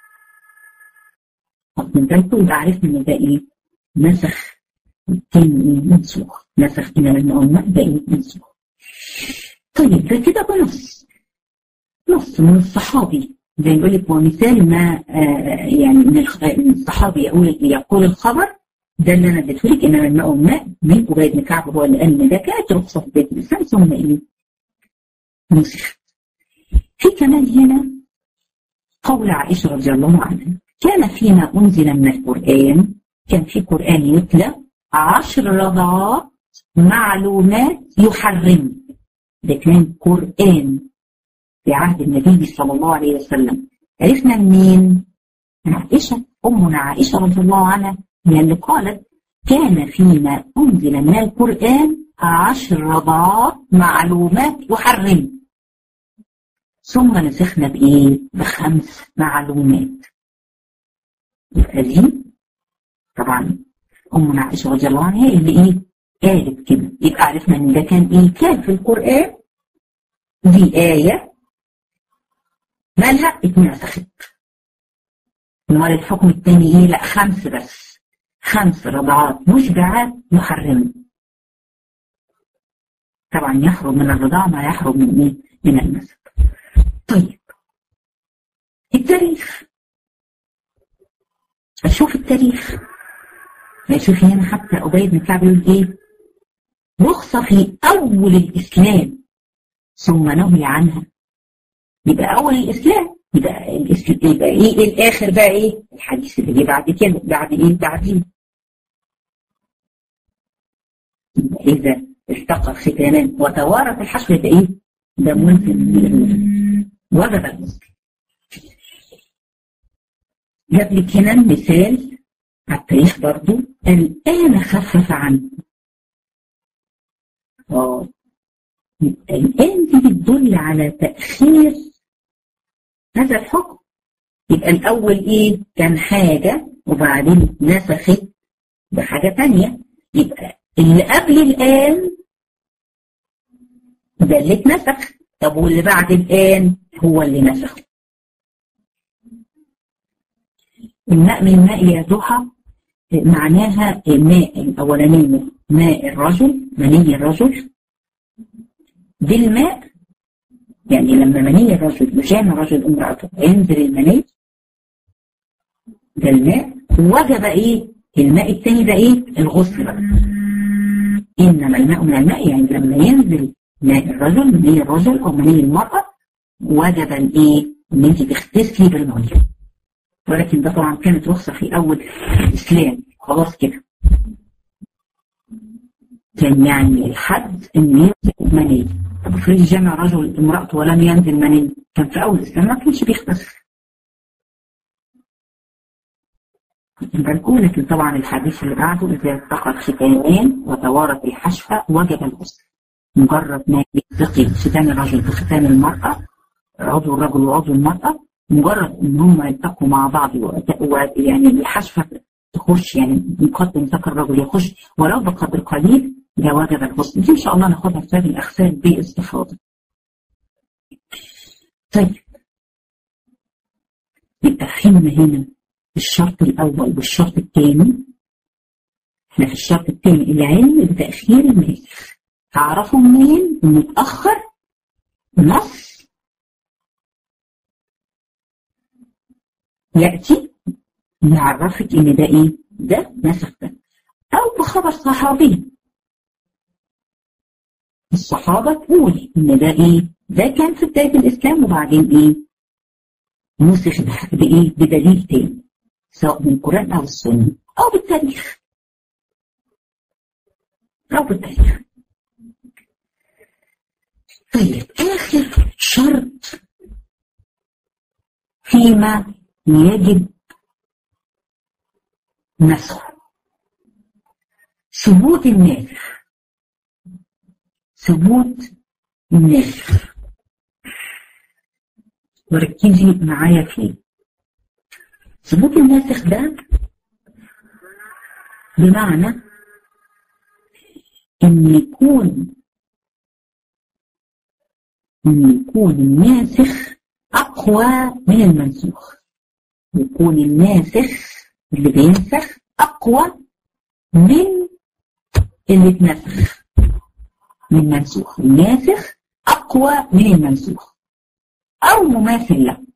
طب من ذلك يبقى عرفنا إن ده إيه؟ نسخ التاني منسوخ، نسخ إنما الماء ماء ده إيه؟ منسوخ. طيب ده كده بنص نص من الصحابي زي ما يقول لك، ومثال ما آه يعني من الصحابي يقول يقول الخبر ده اللي انا اديته لك انما الماء والماء من أبي بن كعب هو اللي قال ده كانت رخصه في بيت الاسلام ثم ايه؟ نسخت. في كمان هنا قول عائشه رضي الله عنها كان فيما انزل من القران، كان في قران يتلى عشر رضعات معلومات يحرم. ده كان قران في عهد النبي صلى الله عليه وسلم. عرفنا منين؟ عائشة، أمنا عائشة رضي الله عنها هي اللي قالت كان فيما أنزل من القرآن عشر رضعات معلومات يحرم ثم نسخنا بإيه؟ بخمس معلومات. يبقى دي طبعا أمنا عائشة رضي الله عنها هي اللي إيه؟ قالت كده. يبقى عرفنا إن ده كان إيه؟ كان في القرآن دي آية مالها اتنسخت. امال الحكم الثاني ايه؟ لا خمس بس، خمس رضعات مشبعات محرمه. طبعا يحرم من الرضاعه ما يحرم من ايه؟ من النسب. طيب التاريخ، اشوف التاريخ شوفي هنا حتى أبي بن كعب يقول ايه؟ رخصه في اول الاسلام ثم نهي عنها. يبقى أول الإسلام يبقى الإسلام يبقى إيه الآخر بقى إيه؟ الحديث اللي جه بعد كده بعد إيه؟ بعدين. إذا التقى الختانان وتوارث الحشو يبقى إيه؟ ده ممكن وجب الغسل. جاب لك هنا مثال على التاريخ برضو، الآن خفف عنه. اه الآن دي بتدل على تأخير هذا الحكم. يبقى الأول إيه؟ كان حاجة وبعدين نسخت بحاجة تانية، يبقى اللي قبل الآن ده اللي اتنسخ، طب واللي بعد الآن هو اللي نسخ. الماء من ماء يا ضحى معناها الماء الأولانية ماء الرجل، مني الرجل بالماء، يعني لما مني الرجل يجامع رجل امرأته ينزل المني ده الماء، وجب ايه؟ الماء الثاني ده ايه؟ الغسل بقى. انما الماء من الماء يعني لما ينزل ماء الرجل مني الرجل او مني المرأة وجب الايه؟ ان انت تغتسلي بالمية. ولكن ده طبعا كانت رخصة في اول الاسلام، خلاص كده كان يعني الحد ان ينزل مني. طب افرض جمع رجل امرأته ولم ينزل مني، كان في اول الاسلام ما كانش بيغتسل. بالكم، لكن طبعا الحديث اللي بعده اذا التقى الختانان وتوارت الحشفة وجب الغسل. مجرد ما يلتقي ختان الرجل بختان المرأة، عضو الرجل وعضو المرأة، مجرد ان هم يلتقوا مع بعض يعني الحشفة تخش، يعني مقدم ذكر الرجل يخش ولو بقدر قليل، ده وجب الغسل. دي ان شاء الله ناخدها في باب الاغسال باستفاضه. طيب يبقى فهمنا هنا الشرط الاول والشرط الثاني. احنا في الشرط الثاني العلم بتاخير الناسخ. تعرفوا منين انه اتاخر؟ نص ياتي يعرفك ان ده ايه؟ ده نسخ ده، او بخبر صحابي الصحابة تقول إن ده إيه؟ ده كان في بداية الإسلام وبعدين إيه؟ نسخ بإيه؟ بدليل تاني، سواء من القرآن أو السنة أو بالتاريخ أو بالتاريخ. طيب آخر شرط فيما يجب نسخه ثبوت الناسخ. ثبوت الناسخ، وركزي معايا فيه. ثبوت الناسخ ده بمعنى ان يكون ان يكون الناسخ اقوى من المنسوخ. يكون الناسخ اللي بينسخ اقوى من اللي اتنسخ من منسوخ. الناسخ أقوى من المنسوخ أو مماثل له.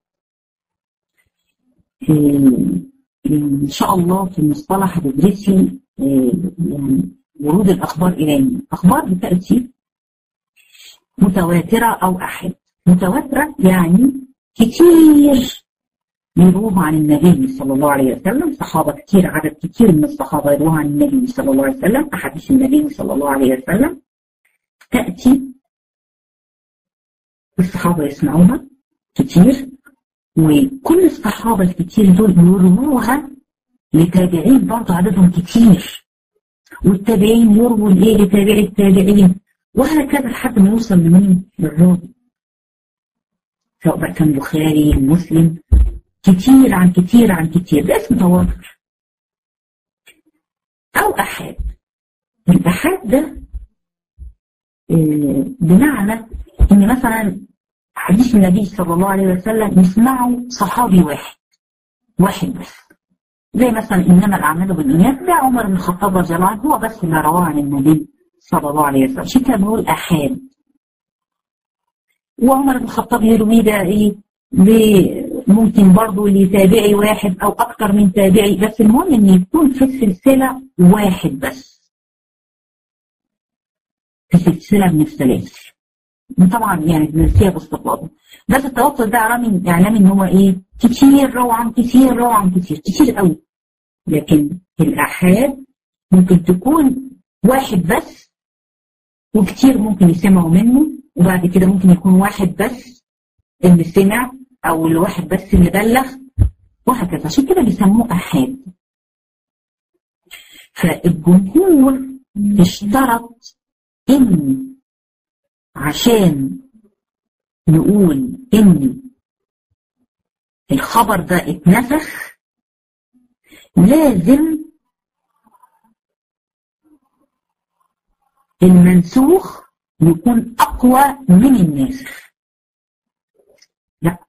إن شاء الله في المصطلح هتدرسي يعني ورود الأخبار إلينا. أخبار بتأتي متواترة أو أحد. متواترة يعني كتير يروها عن النبي صلى الله عليه وسلم، صحابة كتير، عدد كتير من الصحابة يروها عن النبي صلى الله عليه وسلم، أحاديث النبي صلى الله عليه وسلم تأتي الصحابة يسمعوها كتير، وكل الصحابة الكتير دول يروها لتابعين برضه عددهم كتير، والتابعين يرووا لإيه؟ لتابعي التابعين، وهكذا لحد ما يوصل لمين؟ للراوي، سواء بقى كان بخاري مسلم، كتير عن كتير عن كتير، ده اسمه تواتر. أو أحاد. الأحاد ده بمعنى ان مثلا حديث النبي صلى الله عليه وسلم يسمعه صحابي واحد واحد بس، زي مثلا انما الاعمال بالنيات، ده عمر بن الخطاب رضي الله عنه هو بس اللي رواه عن النبي صلى الله عليه وسلم، عشان كده بنقول احاد. وعمر بن الخطاب يروي ده ايه؟ ممكن برضه لتابعي واحد او اكتر من تابعي، بس المهم ان يكون في السلسله واحد بس، في سلسلة من السلاسل. طبعا يعني بنسيها باستفاضة، بس التواتر ده علامة يعني ان هو ايه؟ كتير روى عن كتير روى عن كتير كتير قوي. لكن الآحاد ممكن تكون واحد بس وكتير ممكن يسمعوا منه، وبعد كده ممكن يكون واحد بس اللي سمع او الواحد بس اللي بلغ وهكذا، عشان كده بيسموه احاد. فالجمهور اشترط ان عشان نقول ان الخبر ده اتنسخ لازم المنسوخ يكون اقوى من الناسخ. لا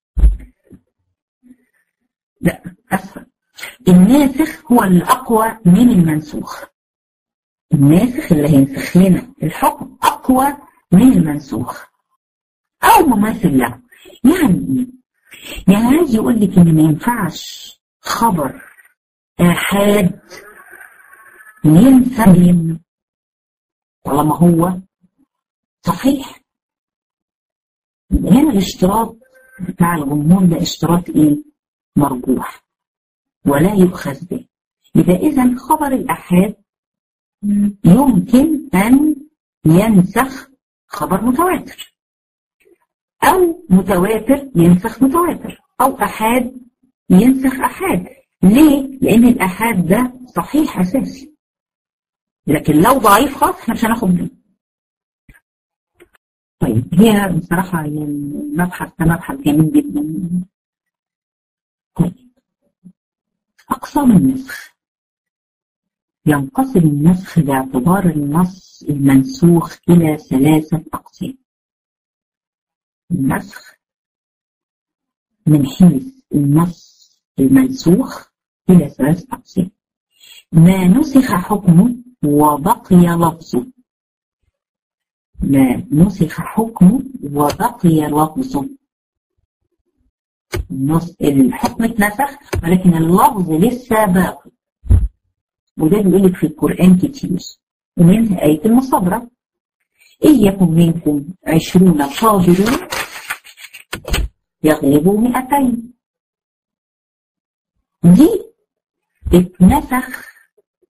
لا اسفل، الناسخ هو الاقوى من المنسوخ. الناسخ اللي هينسخ لنا الحكم اقوى من المنسوخ او مماثل له. يعني يعني عايز يقول لك ان ما ينفعش خبر آحاد ينسى طالما هو صحيح. هنا الاشتراط بتاع الجمهور ده اشتراط ايه؟ مرجوح ولا يؤخذ به. يبقى اذا خبر الآحاد يمكن ان ينسخ خبر متواتر، او متواتر ينسخ متواتر، او آحاد ينسخ آحاد. ليه؟ لان الآحاد ده صحيح اساسي، لكن لو ضعيف خالص احنا مش هناخد منه. طيب هي بصراحه المبحث ده مبحث جميل جدا. طيب اقسام النسخ، ينقسم النسخ باعتبار النص المنسوخ الى ثلاثه اقسام. النسخ من حيث النص المنسوخ الى ثلاثه اقسام: ما نسخ حكمه وبقي لفظه، ما نسخ حكمه وبقي لفظه. الحكم اتنسخ ولكن اللفظ لسه باقي، وده بيقول لك في القرآن كتير، ومنها آية المصابرة: إن يكن منكم عشرون صابرون يغلبوا مئتين. دي اتنسخ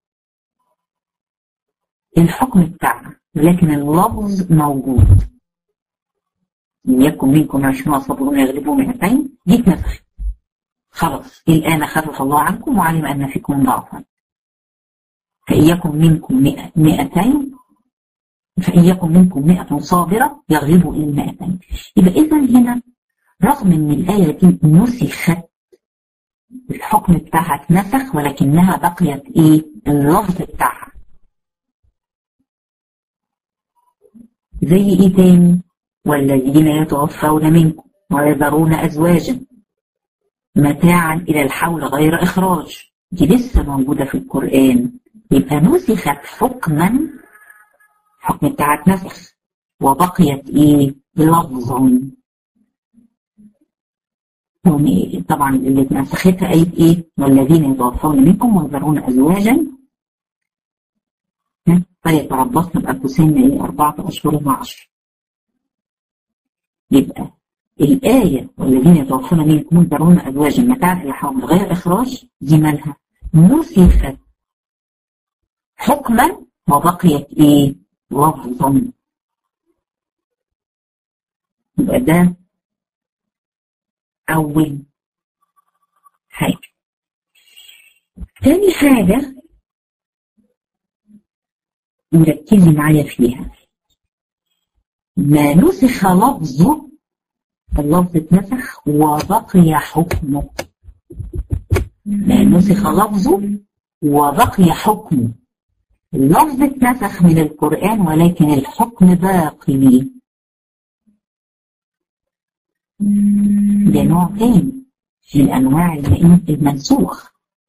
الحكم بتاعنا لكن اللفظ موجود. إن يكن منكم عشرون صابرون يغلبوا مئتين، دي اتنسخت خلاص. الآن خفف الله عنكم وعلم أن فيكم ضعفا، فإن يكن منكم مئتين فإن يكن منكم مئة صابرة يغلبوا المئتين. يبقى إذا هنا رغم أن الآية دي نسخت الحكم بتاعها اتنسخ ولكنها بقيت إيه؟ اللفظ بتاعها. زي إيه تاني؟ والذين يتوفون منكم ويذرون أزواجا متاعا إلى الحول غير إخراج، دي لسه موجودة في القرآن. يبقى نسخت حكما، حكم بتاعت نسخ، وبقيت إيه؟ لفظا. طبعا اللي اتنسختها آية إيه؟ والذين يتوفون منكم ويذرون أزواجا فيتربصن بأنفسهن إيه؟ أربعة أشهر وعشر. يبقى الآية والذين يتوفون منكم ويذرون أزواجا متاعا إلى الحول غير إخراج، دي مالها؟ نسخت حكما وبقيت إيه؟ لفظا. يبقى ده أول حاجة. تاني حاجة مركزي معايا فيها: ما نسخ لفظه، اللفظ اتنسخ وبقي حكمه. ما نسخ لفظه وبقي حكمه، اللفظ اتنسخ من القرآن ولكن الحكم باقي. ده نوع تاني من أنواع المنسوخ.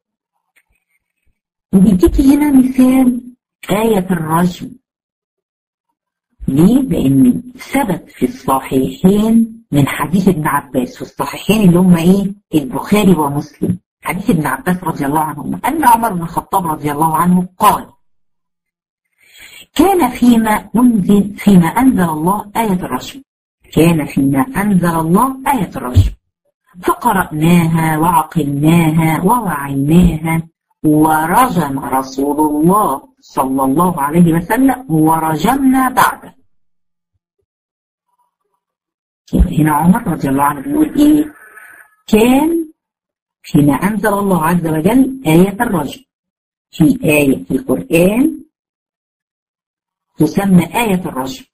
وبيديك هنا مثال آية الرجم. ليه؟ لأن ثبت في الصحيحين من حديث ابن عباس، في الصحيحين اللي هم إيه؟ البخاري ومسلم، حديث ابن عباس رضي الله عنهما أن عمر بن الخطاب رضي الله عنه قال: كان فيما أنزل فيما أنزل الله آية الرجم، كان فيما أنزل الله آية الرجم، فقرأناها وعقلناها ووعيناها، ورجم رسول الله صلى الله عليه وسلم ورجمنا بعده. هنا عمر رضي الله عنه بيقول ايه؟ كان حين انزل الله عز وجل آية الرجم، في آية في القرآن تسمى آية الرجم.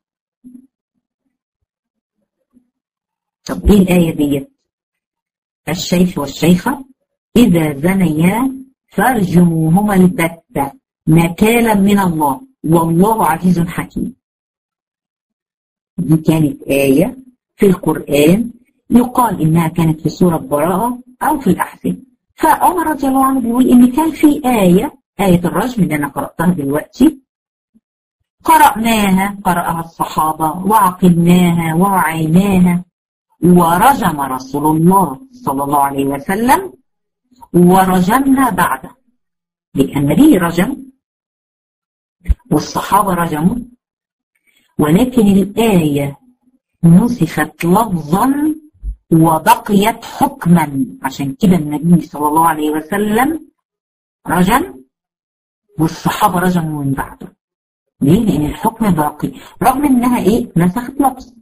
طب ايه الآية دي؟ الشيخ والشيخة إذا زنيا فارجموهما البتة نكالا من الله والله عزيز حكيم. دي كانت آية في القرآن، يقال إنها كانت في سورة براءة أو في الأحزاب. فعمر رضي الله عنه بيقول إن كان في آية آية الرجم اللي أنا قرأتها دلوقتي، قرأناها قرأها الصحابة وعقلناها ووعيناها، ورجم رسول الله صلى الله عليه وسلم ورجمنا بعده، لأن النبي رجم والصحابة رجموا، ولكن الآية نسخت لفظا وبقيت حكما، عشان كده النبي صلى الله عليه وسلم رجم والصحابة رجموا من بعده. ليه؟ لأن الحكم باقي رغم إنها إيه؟ نسخت لفظ.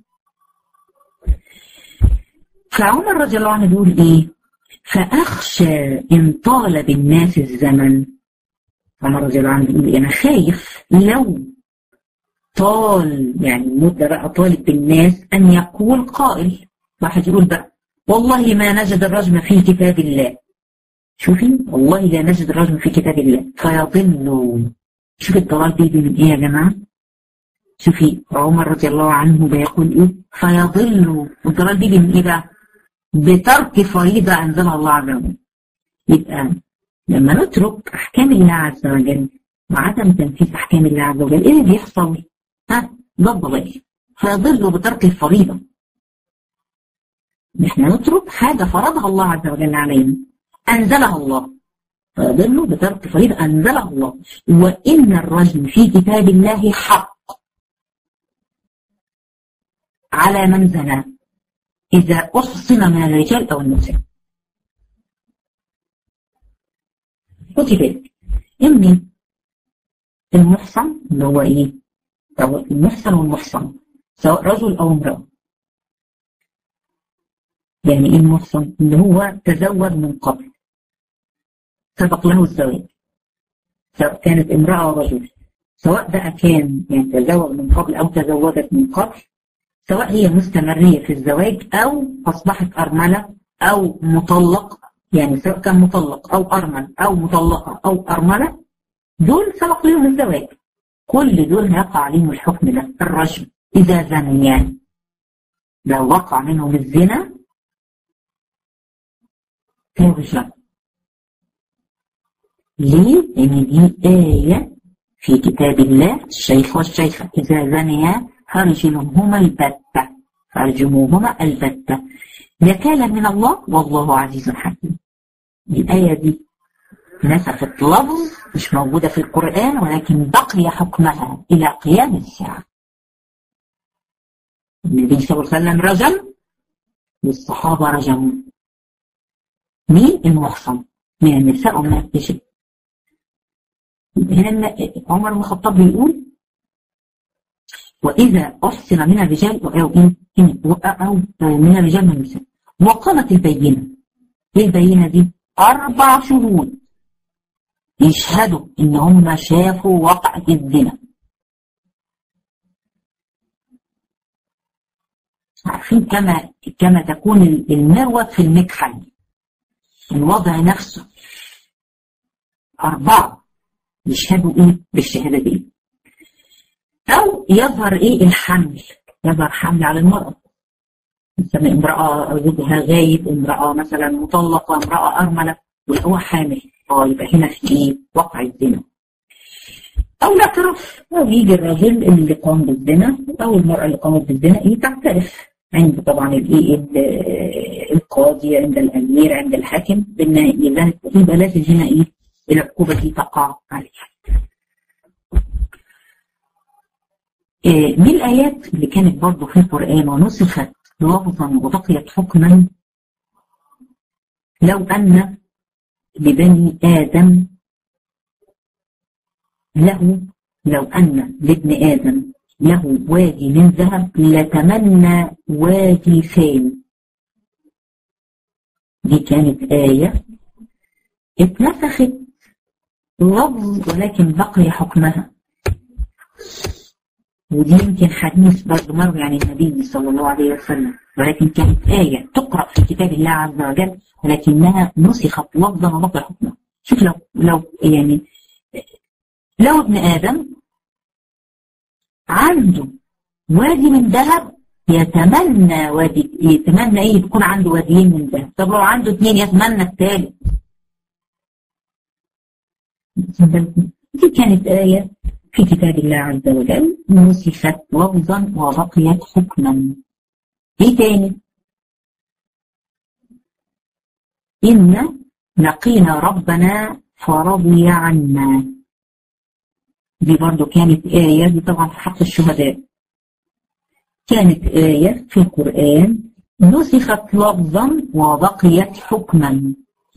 فعمر رضي الله عنه بيقول إيه؟ فأخشى إن طال بالناس الزمن. عمر رضي الله عنه بيقول أنا خايف لو طال يعني مدة بقى طالب بالناس أن يقول قائل، واحد يقول بقى والله ما نجد الرجم في كتاب الله. شوفي، والله لا نجد الرجم في كتاب الله فيضلوا. شوفي الضلال بيجي من إيه يا جماعة؟ شوفي عمر رضي الله عنه بيقول إيه؟ فيضلوا. والضلال بيجي من إيه بقى؟ بترك فريضة أنزلها الله عز وجل. يبقى لما نترك أحكام الله عز وجل وعدم تنفيذ أحكام الله عز وجل، إيه اللي بيحصل؟ ها؟ ده الضلال. فيضلوا بترك الفريضة. نحن نترك حاجة فرضها الله عز وجل علينا أنزلها الله، فيضلوا بترك فريضة أنزلها الله. وإن الرجم في كتاب الله حق على من زنى إذا أحصن من الرجال أو النساء. خدي بالك إن المحصن اللي هو إيه؟ أو المحصن والمحصن سواء رجل أو امرأة. يعني إيه المحصن؟ اللي هو تزوج من قبل سبق له الزواج، سواء كانت امرأة أو رجل، سواء بقى كان يعني تزوج من قبل أو تزوجت من قبل، سواء هي مستمرية في الزواج أو أصبحت أرملة أو مطلق، يعني سواء كان مطلق أو أرمل أو مطلقة أو أرملة، دول سبق لهم الزواج، كل دول هيقع عليهم الحكم ده الرجم إذا زنوا. يعني لو وقع منهم الزنا يرجم. ليه؟ لأن دي آية في كتاب الله الشيخ والشيخة إذا زنيا فارجموهما البتة فارجموهما البتة نكالا من الله والله عزيز حكيم. الآية دي نسخت لفظ مش موجودة في القرآن، ولكن بقي حكمها إلى قيام الساعة. النبي صلى الله عليه وسلم رجم والصحابة رجموا. مين؟ المحصن من النساء ومن الرجال. هنا عمر بن الخطاب بيقول وإذا أحصن من الرجال أو, أو من الرجال من النساء وقامت البينة. إيه البينة دي؟ أربع شهود يشهدوا إن هم شافوا وقع الزنا. عارفين كما كما تكون المروة في المكحل، الوضع نفسه أربعة يشهدوا إيه بالشهادة دي. أو يظهر إيه الحمل، يظهر حمل على المرأة، مثلا امرأة زوجها غايب، امرأة مثلا مطلقة، امرأة أرملة وهو حامل، اه يبقى هنا في إيه وقع الزنا. أو الاعتراف، أو يجي الرجل اللي قام بالزنا أو المرأة اللي قامت بالزنا إيه تعترف عند طبعا الإيه القاضي، عند الأمير، عند الحاكم، بأن يبقى لازم هنا إيه العقوبة دي تقع عليها. إيه من الآيات اللي كانت برضه في القرآن ونسخت لفظا وبقيت حكما، لو أن لبني آدم له لو أن لابن آدم له وادي من ذهب لتمنى وادي ثاني. دي كانت آية اتنسخت لفظ ولكن بقي حكمها. ودي يمكن حديث برضه مروي عن النبي صلى الله عليه وسلم، ولكن كانت آية تقرأ في كتاب الله عز وجل ولكنها نسخت لفظا وبقي حكمها. شوف لو لو يعني لو ابن آدم عنده وادي من ذهب يتمنى وادي، يتمنى ايه؟ يكون عنده واديين من ذهب. طب لو عنده اثنين يتمنى الثالث. دي كانت آية في كتاب الله عز وجل نسخت لفظا وبقيت حكما. ايه تاني؟ إن لقينا ربنا فرضي عنا. دي برضو كانت آية، دي طبعا في حق الشهداء، كانت آية في القرآن نسخت لفظا وبقيت حكما.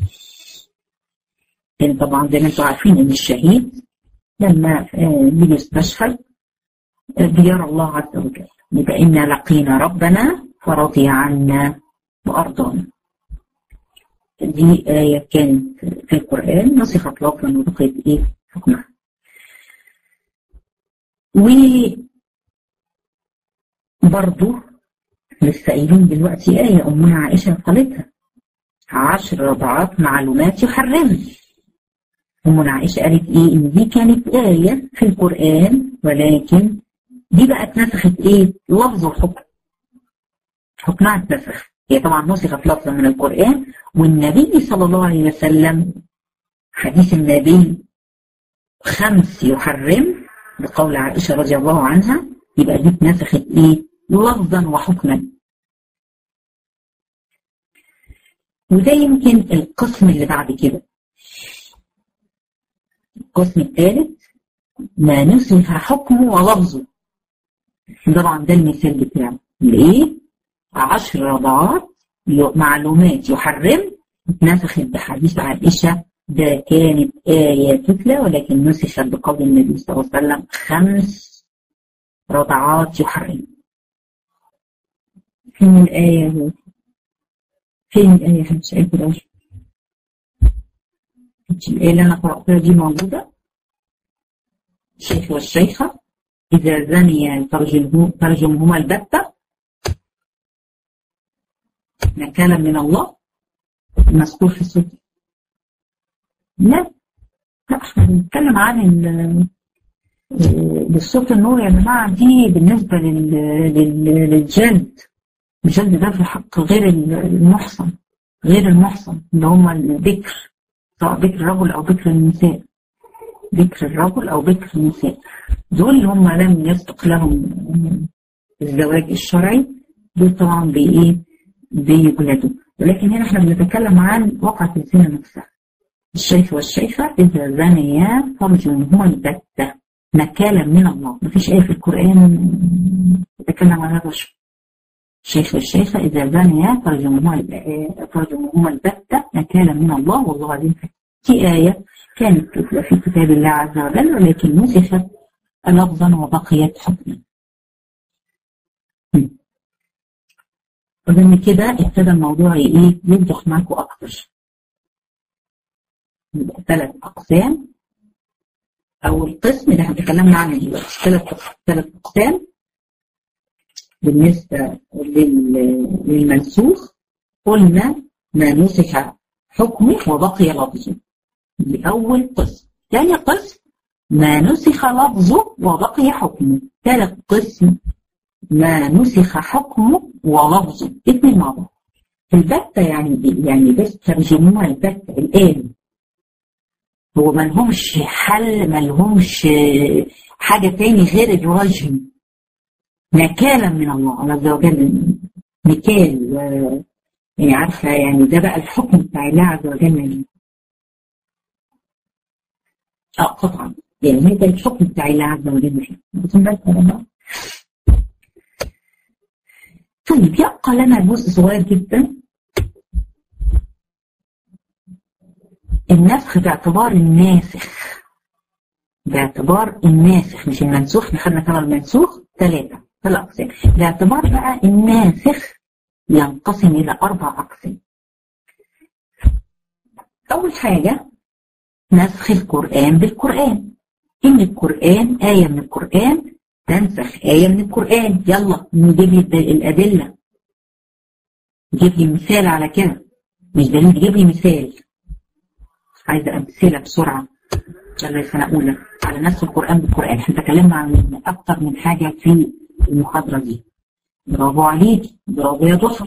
يعني طبعا زي ما انتم عارفين ان الشهيد لما بيستشهد بيرى الله عز وجل، يبقى إنا لقينا ربنا فرضي عنا وأرضانا. دي آية كانت في القرآن نسخت لفظا وبقيت ايه حكمها. وبرضو لسه قايلين دلوقتي آية أمنا عائشة قالتها: عشر رضعات معلومات يحرمن. أمنا عائشة قالت إيه؟ إن دي كانت آية في القرآن ولكن دي بقى اتنسخت إيه؟ لفظ وحكم. حكمها اتنسخ. هي طبعا نسخت لفظا من القرآن، والنبي صلى الله عليه وسلم حديث النبي خمس يحرم بقول عائشة رضي الله عنها، يبقى دي اتنسخت إيه؟ لفظا وحكما. وده يمكن القسم اللي بعد كده، القسم الثالث ما نسخ حكمه ولفظه. طبعا ده المثال بتاعه لإيه؟ عشر رضعات معلومات يحرم اتنسخت بحديث عائشة، ده كانت آية تتلى ولكن نسخت بقول النبي صلى الله عليه وسلم خمس رضعات يحرم. فين الآية؟ فين الآية؟ مش شايفة الآية. الآية اللي أنا قرأتها دي موجودة. الشيخ والشيخة إذا زنيا ترجمهما البتة نكالا من الله، مذكور في السورة. لا لا، احنا بنتكلم عن بالصوت النور يا جماعة. دي بالنسبة للجلد. الجلد ده في حق غير المحصن، غير المحصن اللي هم البكر، سواء بكر الرجل أو بكر النساء. بكر الرجل أو بكر النساء دول اللي هم لم يسبق لهم الزواج الشرعي، دول طبعا بإيه؟ بيولدوا. ولكن هنا احنا بنتكلم عن وقعة الزنا نفسها. الشيخ والشيخة إذا زنيا فرجمهما البتة نكالا من الله. مفيش آية في القرآن تتكلم عن هذا الشيء. الشيخ والشيخة إذا زنيا فرجمهما البتة نكالا من الله والله عليم حكيم. دي آية كانت تتلى في كتاب الله عز وجل ولكن نسخت لفظا وبقيت حكما. ومن كده ابتدى الموضوع ايه يوضح معاكم اكتر. ثلاث اقسام. اول قسم اللي احنا اتكلمنا عنه دلوقتي ثلاث ثلاث اقسام بالنسبه للمنسوخ. قلنا ما نسخ حكمه وبقي لفظه، دي اول قسم. ثاني قسم ما نسخ لفظه وبقي حكمه. ثالث قسم ما نسخ حكمه ولفظه. اثنين مع بعض. البتة يعني يعني بس ترجموها البتة الآن. هو ما لهمش حل، ما لهمش حاجة تاني غير الرجم نكالا من الله عز وجل. نكال يعني عارفة يعني ده بقى الحكم بتاع الله عز وجل. اه قطعا يعني ده الحكم بتاع الله عز وجل فيه. طيب يبقى لنا جزء صغير جدا، النسخ باعتبار الناسخ، باعتبار الناسخ مش المنسوخ. خدنا كمان المنسوخ ثلاثة ثلاث أقسام. باعتبار بقى الناسخ ينقسم إلى أربع أقسام. أول حاجة نسخ القرآن بالقرآن، إن القرآن آية من القرآن تنسخ آية من القرآن. يلا نجيب لي الأدلة، جيب لي مثال على كده، مش دليل، جيب لي مثال. عايزة أمثلة بسرعة. يلا يا سنة أولى على نسخ القرآن بالقرآن. احنا تكلمنا عن أكتر من حاجة في المحاضرة دي. برافو عليك، برافو يا ضحى.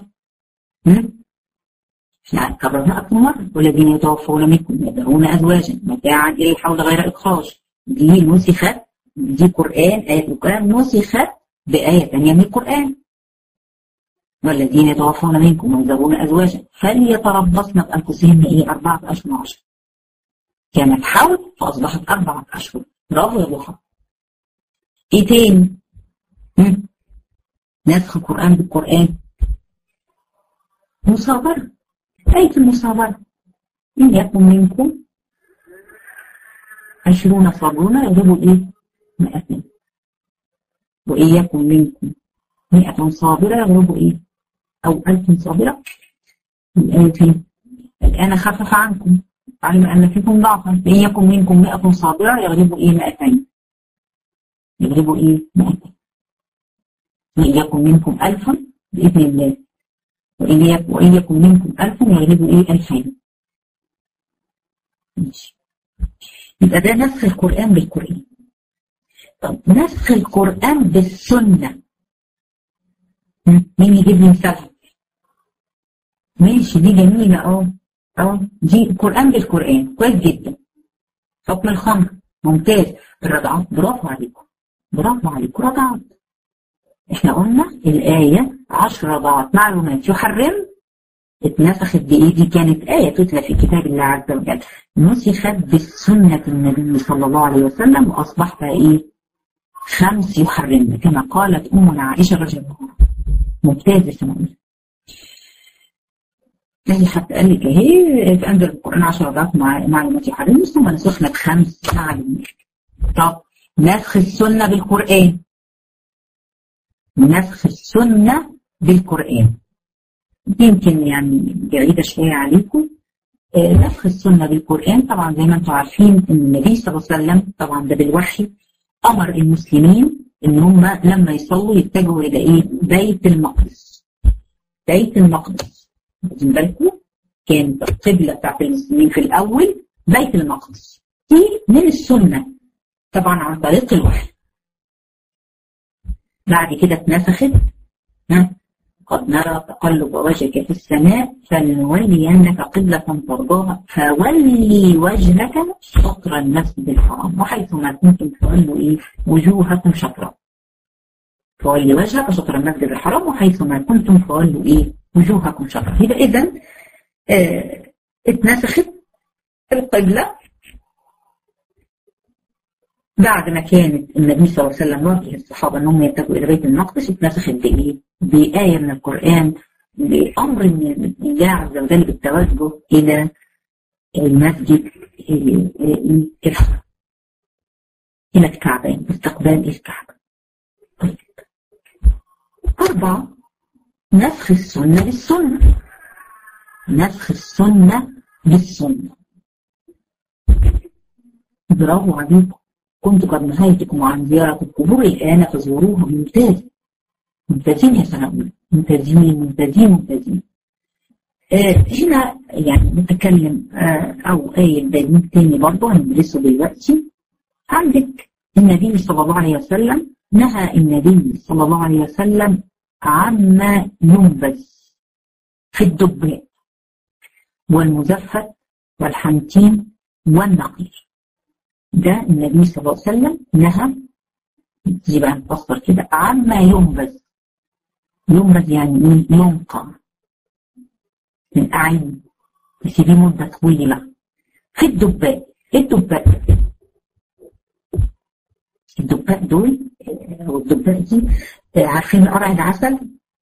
احنا كررنا أكثر مرة، والذين يتوفون منكم يذرون أزواجا متاعا إلى الحول غير إخراج. دي نسخت، دي قرآن، آية القرآن نسخت بآية ثانية من القرآن. والذين يتوفون منكم ويذرون أزواجا فليتربصن بأنفسهن إيه أربعة أشهر وعشرة. كانت حول فأصبحت أربعة أشهر. برافو يا ضحى. إيه تاني؟ نسخ القرآن بالقرآن. مصابرة، آية المصابرة، إن يكن منكم عشرون صابرون يغلبوا إيه؟ مئتين. وإن يكن منكم مئة صابرة يغلبوا إيه؟ أو ألف صابرة. الآية الآن خفف عنكم علم أن فيكم ضعفا، إن يكن منكم مئة صابرة يغلبوا إيه؟ مئتين. يغلبوا إيه؟ مئتين. وإن يكن منكم ألف بإذن الله، وإن يكن منكم ألف يغلبوا إيه؟ ألفين. ماشي. يبقى ده نسخ القرآن بالقرآن. طب نسخ القرآن بالسنة، مين يجيب لي مثال؟ ماشي، دي جميلة. اه اه دي القرآن بالقرآن، كويس جدا. حكم الخمر ممتاز. الرضعات، برافو عليكم، برافو عليكم. رضعات، احنا قلنا الآية عشر رضعات معلومات يحرم اتنسخت بإيه؟ دي كانت آية تتلى في كتاب الله عز وجل، نسخت بالسنة النبي صلى الله عليه وسلم وأصبحت إيه؟ خمس يحرمن كما قالت أمنا عائشة رضي الله عنها. ممتاز يا سماء. تاني حتى قال لك اهي فأنزل القرآن عشر رضعات معلومات يحرمن ثم نسخنا بخمس معلومات. طب نسخ السنة بالقرآن. نسخ السنة بالقرآن يمكن يعني بعيدة شوية عليكم. آه نسخ السنة بالقرآن طبعا زي ما انتم عارفين ان النبي صلى الله عليه وسلم طبعا ده بالوحي أمر المسلمين ان هم لما يصلوا يتجهوا الى ايه؟ بيت المقدس. بيت المقدس واخدين بالكم؟ كانت القبلة بتاعت المسلمين في الأول بيت المقدس. دي من السنة طبعا عن طريق الوحي. بعد كده اتنسخت ها قد نرى تقلب وجهك في السماء فلنولينك قبلة ترضاها فولي وجهك شطر المسجد الحرام وحيثما كنتم فولوا ايه؟ وجوهكم شطرا. فولي وجهك شطر المسجد الحرام وحيثما كنتم فولوا ايه؟ وجوهكم شطرا. يبقى اذا اه اتنسخت القبلة بعد ما كانت النبي صلى الله عليه وسلم وجه الصحابة انهم يتجهوا الى بيت المقدس. اتنسخت بايه؟ بآية من القرآن بأمر من الله عز وجل بالتوجه إلى المسجد الحرام إلى الكعبة، استقبال الكعبة. طيب. أربعة نسخ السنة بالسنة. نسخ السنة بالسنة. برافو عليكم. كنت قد نهيتكم عن زيارة القبور الآن فزوروها. ممتاز، ممتازين يا سنة، ممتازين ممتازين ممتازين. آه هنا يعني نتكلم آه أو آية دليل تاني برضه هندرسه دلوقتي. عندك النبي صلى الله عليه وسلم نهى النبي صلى الله عليه وسلم عما ينبذ في الدباء والمزفت والحنتين والنقير. ده النبي صلى الله عليه وسلم نهى. يبقى نفسر كده عما ينبذ. ينبذ يعني ينقى من أعين يسيبيه مدة طويلة في الدباء. الدباء الدباء دول أو الدباء دي عارفين قرع العسل؟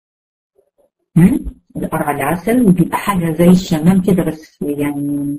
قرع العسل وبيبقى حاجة زي الشمام كده بس يعني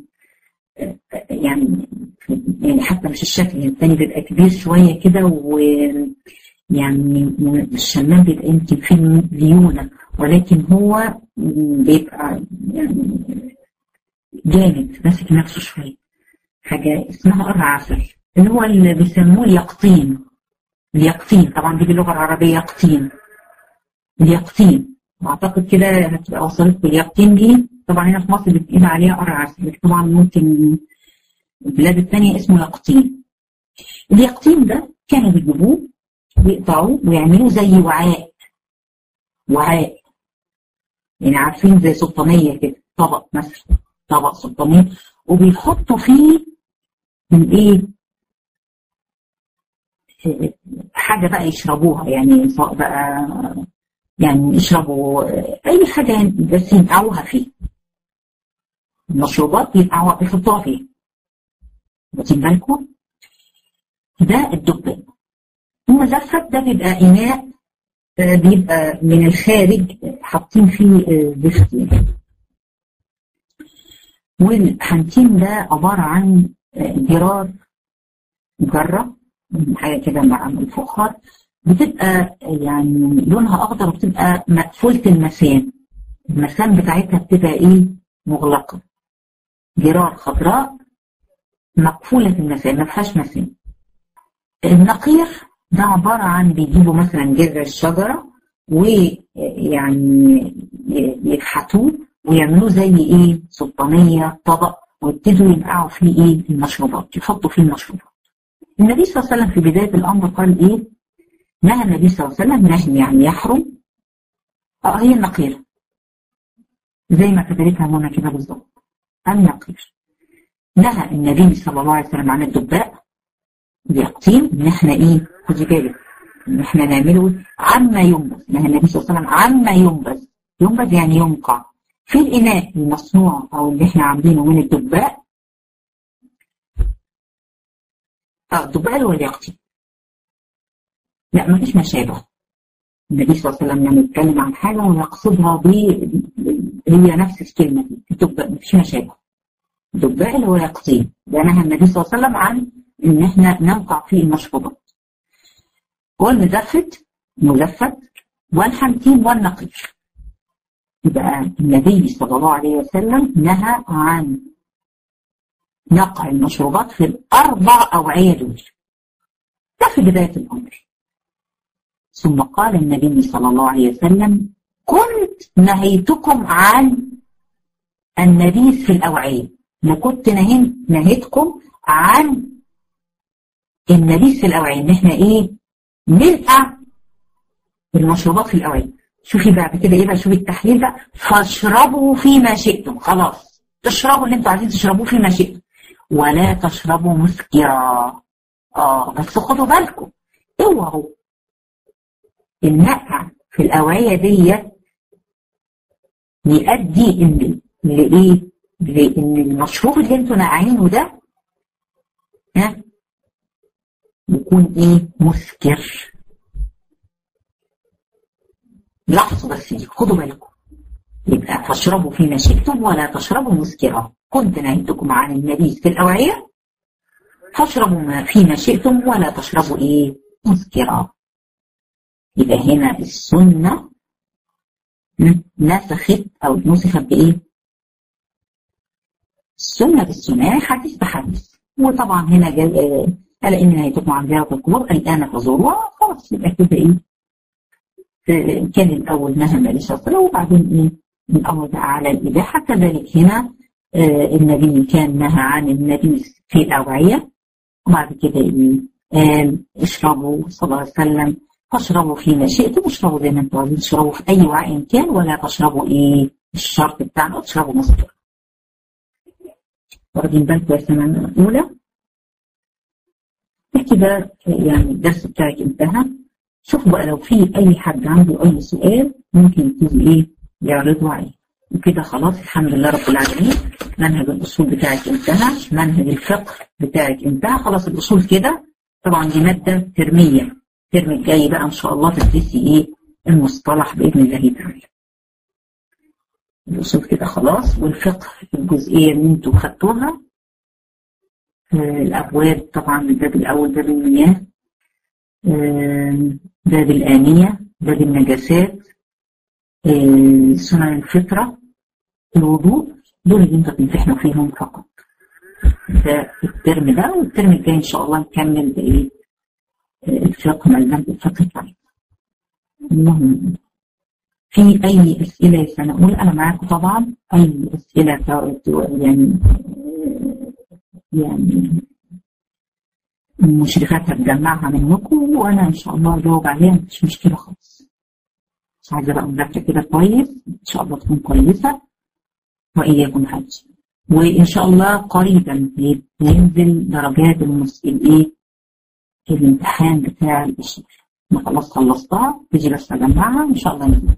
يعني يعني حتى مش الشكل الثاني بيبقى كبير شوية كده يعني الشمام بيبقى يمكن فيه ليونة، ولكن هو بيبقى يعني جامد ماسك نفسه شوية. حاجة اسمها قرع عسل اللي هو اللي بيسموه اليقطين. اليقطين طبعا دي باللغة العربية يقطين، اليقطين واعتقد كده هتبقى وصلت باليقطين دي. طبعا هنا في مصر بتقيل عليها قرع عسل، طبعا ممكن البلاد الثانية اسمه يقطين. اليقطين ده كانوا بيجيبوه ويقطعوه ويعملوه زي وعاء، وعاء يعني عارفين زي سلطانية كده، طبق مثلا طبق سلطانية، وبيحطوا فيه من ايه حاجة بقى يشربوها، يعني سواء بقى يعني يشربوا اي حاجة يعني بس ينقعوها فيه، المشروبات ينقعوها بيحطوها فيه. واخدين بالكم؟ ده الدبان. المزفت ده بيبقى إناء بيبقى من الخارج حاطين فيه زفتين، والحنتين ده عبارة عن جرار جرة حاجة كده مع الفخار، بتبقى يعني لونها أخضر وبتبقى مقفولة المسام، المسام بتاعتها بتبقى إيه مغلقة، جرار خضراء مقفولة المسام ما فيهاش مسام. النقير ده عبارة عن بيجيبوا مثلا جذع الشجرة ويعني يفحتوه ويعملوه زي ايه سلطانية طبق، ويبتدوا ينقعوا فيه ايه المشروبات، يحطوا فيه المشروبات. النبي صلى الله عليه وسلم في بداية الأمر قال ايه؟ نهى النبي صلى الله عليه وسلم نهي يعني يحرم. اه هي النقيرة زي ما كتبتها هنا كده بالظبط، النقير. نهى النبي صلى الله عليه وسلم عن الدباء اليقطين، ان احنا ايه خدي بالك ان احنا نعمله عما ينبذ. نهى النبي صلى الله عليه وسلم عما ينبذ، ينبذ يعني ينقع في الاناء المصنوع او اللي احنا عاملينه من الدباء. اه الدباء اللي هو اليقطين، لا ما فيش مشابه. النبي صلى الله عليه وسلم لما يتكلم عن حاجه ويقصدها ب هي نفس الكلمه دي، الدباء ما فيش مشابه. الدباء اللي هو يقطين ده نهى النبي صلى الله عليه وسلم عن ان احنا ننقع فيه المشروبات. والمزفت مزفت والحنتين والنقير. يبقى النبي صلى الله عليه وسلم نهى عن نقع المشروبات في الاربع اوعيه دول، ده في بدايه الامر. ثم قال النبي صلى الله عليه وسلم كنت نهيتكم عن النبيذ في الاوعيه، انا كنت نهيتكم عن النبيذ في الاوعيه، ان احنا ايه نلقى المشروبات في الاوعيه. شوفي بعد كده ايه بقى، شوفي التحليل بقى، فاشربوا فيما شئتم، خلاص تشربوا اللي انتوا عايزين تشربوه فيما شئتم، ولا تشربوا مسكرا. اه بس خدوا بالكم اوعوا النقع في الاوعيه دي يؤدي ان لايه، لان المشروب اللي انتوا ناقعينه ده ها يكون ايه مسكر. لاحظوا بس دي، خدوا بالكم. يبقى فاشربوا فيما شئتم ولا تشربوا مسكرا، كنت نهيتكم عن النبيذ في الاوعيه فاشربوا فيما شئتم ولا تشربوا ايه مسكرا. يبقى هنا السنه نسخت او نسخت بايه؟ السنه بالسنه يعني حديث بحديث. وطبعا هنا جاء قال ان نهيتكم عن زياره القبور الان فزوروها، خلاص يبقى كده ايه كان الاول نهى النبي صلى الله عليه وسلم وبعدين ايه الامر بقى على الاباحه. كذلك هنا آه النبي كان نهى عن النبيذ في الاوعيه، وبعد كده ايه قال اشربوا صلى الله عليه وسلم فاشربوا فيما شئتم، اشربوا زي ما انتم عايزين تشربوا في اي وعاء كان، ولا تشربوا ايه الشرط بتاعنا تشربوا مسكر. واخدين بالكم يا سنه الاولى كده يعني الدرس بتاعك انتهى. شوفوا بقى لو في اي حد عنده اي سؤال ممكن تيجي ايه يعرضوا عليه. وكده خلاص الحمد لله رب العالمين منهج الاصول بتاعك انتهى، منهج الفقه بتاعك انتهى خلاص. الاصول كده طبعا دي ماده ترميه، الترم الجاي بقى ان شاء الله تدرسي ايه المصطلح باذن الله تعالى. الاصول كده خلاص، والفقه الجزئيه اللي انتوا خدتوها الابواب طبعا الباب الاول باب المياه باب الآنية، باب النجاسات، آه، سنن الفطرة، الوضوء، دول اللي انتوا تمتحنوا فيهم فقط. ده الترم ده، والترم الجاي ان شاء الله نكمل بايه؟ الفقه ملزمة الفقه الطريق. المهم في اي اسئله يا سنقول انا معاكم طبعا. اي اسئله يعني يعني المشرفات هتجمعها منكم وانا ان شاء الله اجاوب عليها، مفيش مشكله خالص. مش عايزه بقى مذاكره كده كويس، ان شاء الله تكون كويسه واياكم حاجه. وان شاء الله قريبا ينزل درجات المس... الايه الامتحان بتاع الاشراف. انا خلاص خلصتها، تيجي بس اجمعها ان شاء الله نزل.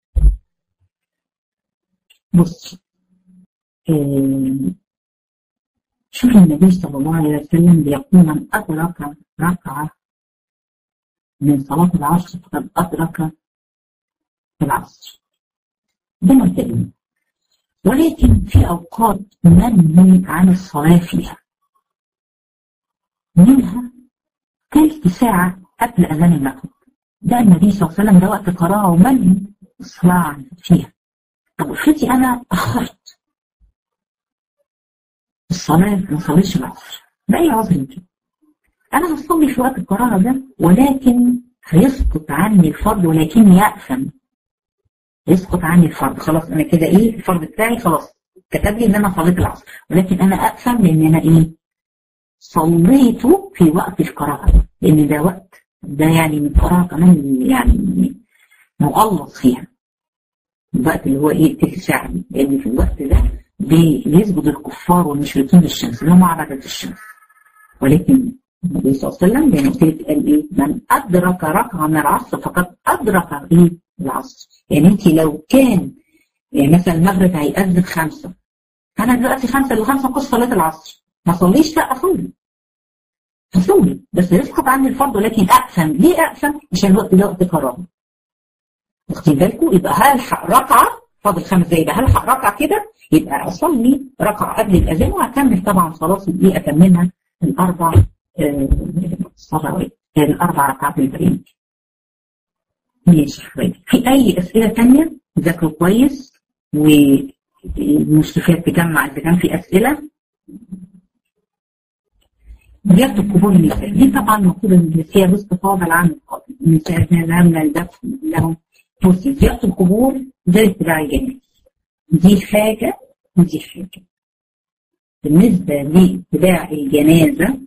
بص، آه شوف النبي صلى الله عليه وسلم بيقول من أدرك ركعة من صلاة العصر فقد أدرك العصر. ده مرتبين، ولكن في أوقات منهي عن الصلاة فيها، منها ثلث ساعة قبل أذان المغرب. ده النبي صلى الله عليه وسلم ده وقت قراءة ومنهي الصلاة فيها. طب افرضي أنا أخرت الصلاة ما صليتش العصر، بأي عذر كده أنا هصلي في وقت القراءة ده، ولكن هيسقط عني الفرض ولكني يأثم. يسقط عني الفرض، خلاص أنا كده إيه الفرض بتاعي خلاص كتب لي إن أنا صليت العصر، ولكن أنا أأثم لأن أنا إيه صليته في وقت القراءة، لأن ده وقت ده يعني من القراءة كمان يعني مغلظ فيها. الوقت اللي هو إيه تلت ساعة، لأن في الوقت ده بيسجد الكفار والمشركين للشمس اللي هم عبادة الشمس. ولكن النبي صلى الله عليه وسلم زي ما قلت لك قال ايه؟ من ادرك ركعه من العصر فقد ادرك ايه؟ العصر. يعني انت لو كان يعني مثلا المغرب هيأذن خمسه، انا دلوقتي خمسه لخمسه نقص صلاه العصر، ما اصليش؟ لا اصلي. اصلي بس يسقط عني الفرض، ولكن اقسم. ليه اقسم؟ عشان الوقت ده وقت قرار. واخدين بالكم؟ يبقى هلحق ركعه فاضل خمس دقايق، هلحق ركعه كده يبقى اصلي ركعه قبل الاذان وهكمل طبعا صلاتي دي اكملها الاربع صلوات الاربع ركعات الباقيين. ماشي حبايبي، في اي اسئله ثانيه ذاكروا كويس والمشرفات تجمع اذا كان في اسئله. زيارة القبور النساء دي طبعا المفروض ان فيها باستفاضه عن القبر، النساء عامله الدفن لهم. بصي زيارة القبور زي اتباع الجنازة، دي حاجه ودي حاجه. بالنسبه لاتباع الجنازه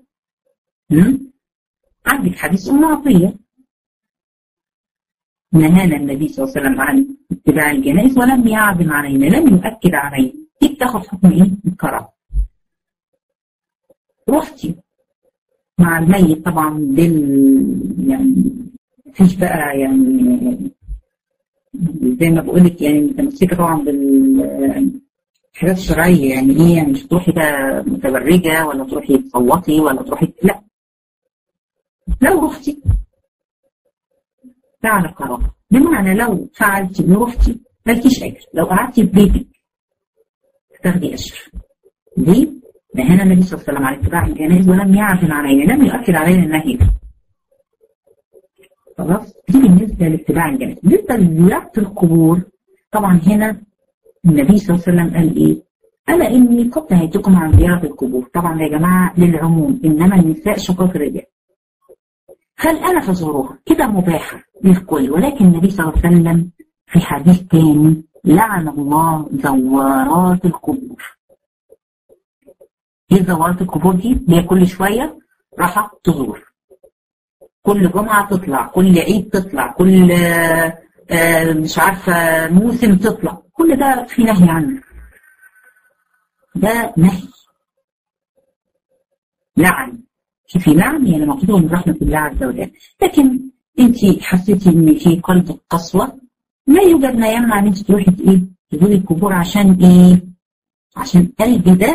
عندك حديث أم عطية نهانا النبي صلى الله عليه وسلم عن اتباع الجنائز ولم يعزم علينا، لم يؤكد علينا. دي بتاخد حكم ايه؟ الكراهه. رحتي مع الميت طبعا بال يعني مفيش بقى يعني زي ما بقول لك يعني متمسكه طبعا بالحاجات الشرعيه. يعني ايه؟ يعني مش تروحي بقى متبرجه ولا تروحي تصوتي ولا تروحي، لا. لو رحتي فعل القرار، بمعنى لو فعلتي ورحتي مالكيش اجر، لو قعدتي في بيتك تاخدي اجر. دي نهانا النبي صلى الله عليه وسلم عن اتباع الجنائز ولم يعزم علينا، لم يؤكد علينا النهي ده. خلاص؟ دي بالنسبه لاتباع الجنائز. بالنسبه لزياره القبور طبعا هنا النبي صلى الله عليه وسلم قال ايه؟ الا اني قد نهيتكم عن زياره القبور. طبعا يا جماعه للعموم، انما النساء شقاق الرجال. هل أنا فزوروها كده مباحة للكل، ولكن النبي صلى الله عليه وسلم في حديث تاني لعن الله زوارات القبور. ايه زوارات القبور دي؟ هي كل شوية راحة تزور، كل جمعة تطلع، كل عيد تطلع، كل آه مش عارفة موسم تطلع، كل ده في نهي عنه. ده نهي لعن. في لعن يعني مطلوب من رحمة الله عز وجل. لكن انت حسيتي ان في قلبك قسوة، لا يوجد ما يمنع ان انت تروحي ايه تزوري القبور. عشان ايه؟ عشان قلبي ده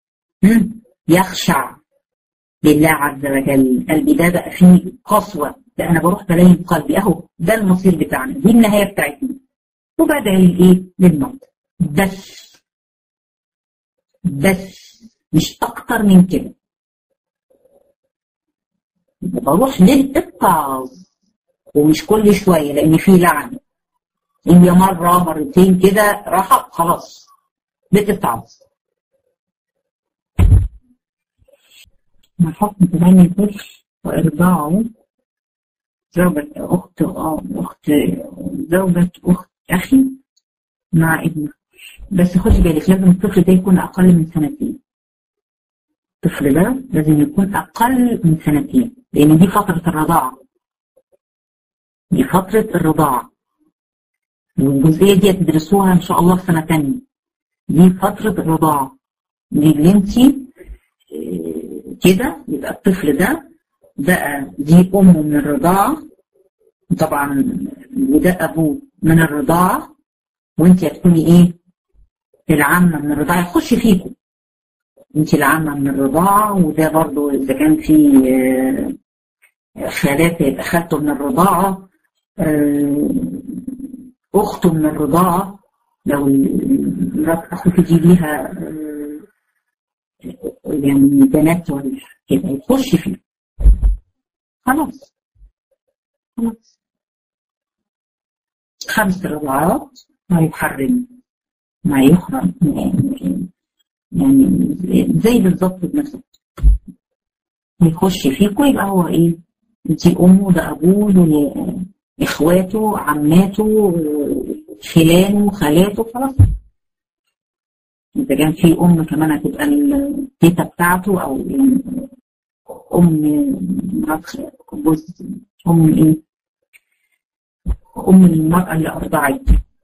يخشع لله عز وجل. قلبي ده بقى فيه قسوة، ده انا بروح بلاقي قلبي اهو ده المصير بتاعنا، دي النهاية بتاعتنا، وبدعي الايه للموت. بس بس مش اكتر من كده. بروح للاتعاظ ومش كل شويه لان في لعن. هي مره مرتين كده راحه خلاص بتتعب. ما حكم تبني الطفل وارضاعه زوجة اخت اه اخت زوجة اخت اخي مع ابنه؟ بس خدي بالك لازم الطفل ده يكون اقل من سنتين. الطفل ده لازم يكون اقل من سنتين لان دي فترة الرضاعة. دي فترة الرضاعة والجزئية دي هتدرسوها ان شاء الله في سنة تانية. دي فترة الرضاعة دي اللي انتي كده يبقى الطفل ده بقى دي امه من الرضاعة طبعا وده ابوه من الرضاعة وانتي هتكوني ايه العامة من الرضاعة يخش فيكم. انتي العامة من الرضاعة وده برضو اذا كان في خالات يبقى خالته من الرضاعة اخته من الرضاعة لو مرات اخوك دي ليها يعني بنات ولا كده يخش فيه. خلاص خلاص خمس رضاعات ما يحرم ما يحرم يعني, يعني زي بالظبط بنفسه يخش فيكم يبقى هو ايه دي امه ده ابوه اخواته عماته خلانه خالاته خلاص. إذا كان في أم كمان هتبقى التيتا بتاعته أو يعني أم جوز أم إيه؟ أم المرأة اللي أرضعت.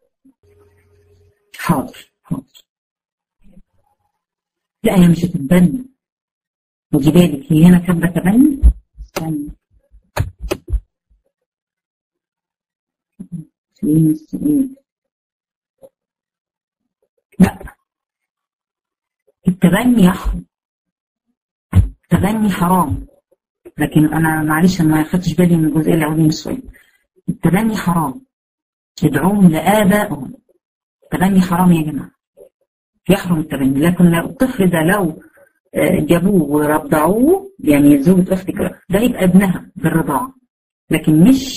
حاضر حاضر. لا هي مش هتتبنى. خدي بالك هي هنا كاتبة تبني. استنى. لا التبني يحرم. التبني حرام. لكن انا معلش انا ما خدتش بالي من الجزئيه اللي عاوزين السؤال. التبني حرام. يدعوهم لآبائهم. التبني حرام يا جماعه. يحرم التبني لكن لو الطفل ده لو جابوه ورضعوه يعني زوجة اختك ده يبقى ابنها بالرضاعه. لكن مش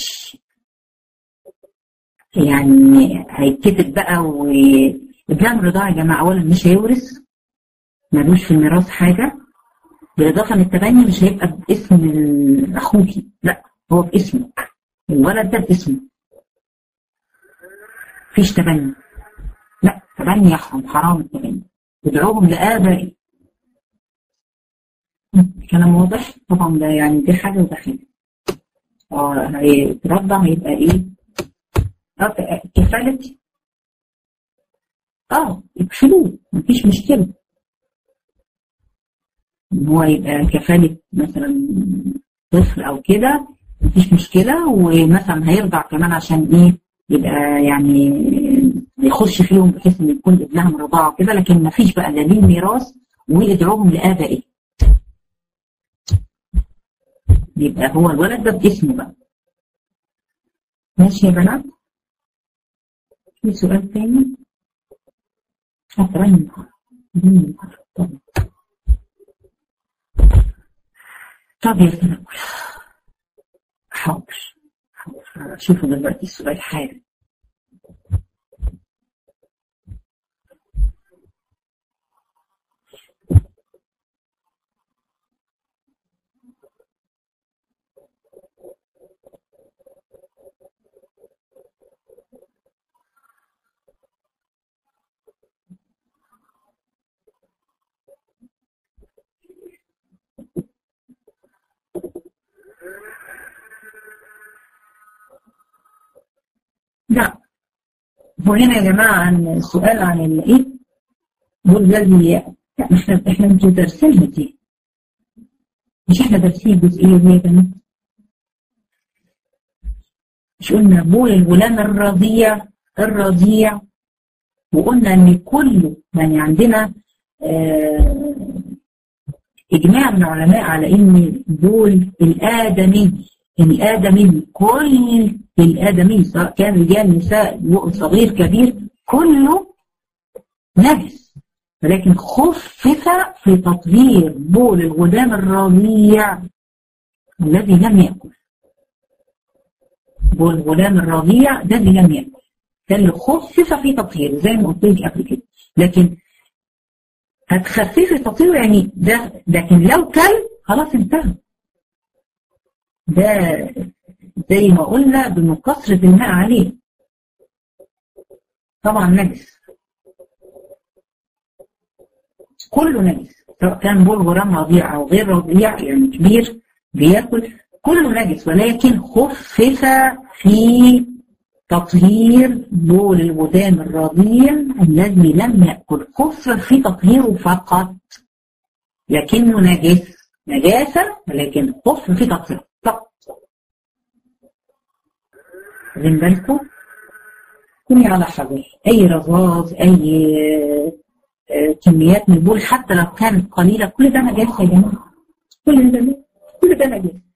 يعني هيتكتب بقى وابنها بالرضاعه يا جماعه. اولا مش هيورث ملوش في الميراث حاجة بالإضافة أن التبني مش هيبقى باسم أخوكي لا هو باسمك. الولد ده باسمه فيش تبني. لا تبني يحرم حرام التبني. ادعوهم لآبائي. كلام واضح طبعا ده يعني دي حاجة وده حاجة. اه هيترضع هيبقى ايه اه كفالة اه يكفلوه مفيش مشكلة ان هو يبقى كفالة مثلا طفل او كده مفيش مشكلة. ومثلا هيرضع كمان عشان ايه يبقى يعني يخش فيهم بحيث ان يكون ابنها من رضاعة كده. لكن مفيش بقى لا للميراث ويدعوهم لآبائه. يبقى هو الولد ده باسمه بقى. ماشي يا بنات. في سؤال تاني هترين طبعا. طب يا سلام حاضر حاضر شوفوا دلوقتي السؤال حالا. لا هو هنا يا جماعة عن السؤال عن الايه والذي لا احنا احنا مش دارسينها دي. مش احنا دارسين جزئية زي ده. مش قلنا بول الغلام الرضيع الرضيع وقلنا ان كله يعني عندنا اه اجماع من العلماء على ان بول الادمي الادمي كل الادمي سواء كان رجال نساء صغير كبير كله نجس. ولكن خفف في تطهير بول الغلام الرضيع الذي لم يأكل. والغلام الرضيع ده اللي لم يأكل، ده اللي خفف في تطهيره زي ما قلت لك قبل كده. لكن هتخففي تطهيره يعني ده، لكن لو كل خلاص انتهى. ده زي ما قلنا بمكثرة الماء عليه طبعا نجس، كله نجس، سواء كان بول غلام رضيع او غير رضيع يعني كبير بياكل، كله نجس. ولكن خفف في تطهير بول الغلام الرضيع الذي لم يأكل، خفف في تطهيره فقط، لكنه نجس نجاسة ولكن خفف في تطهيره فقط. خدين بالكم؟ كوني على حذر، أي رذاذ أي كميات من البول حتى لو كانت قليلة كل ده نجاسة يا جماعة، كل ده كل ده نجاسة.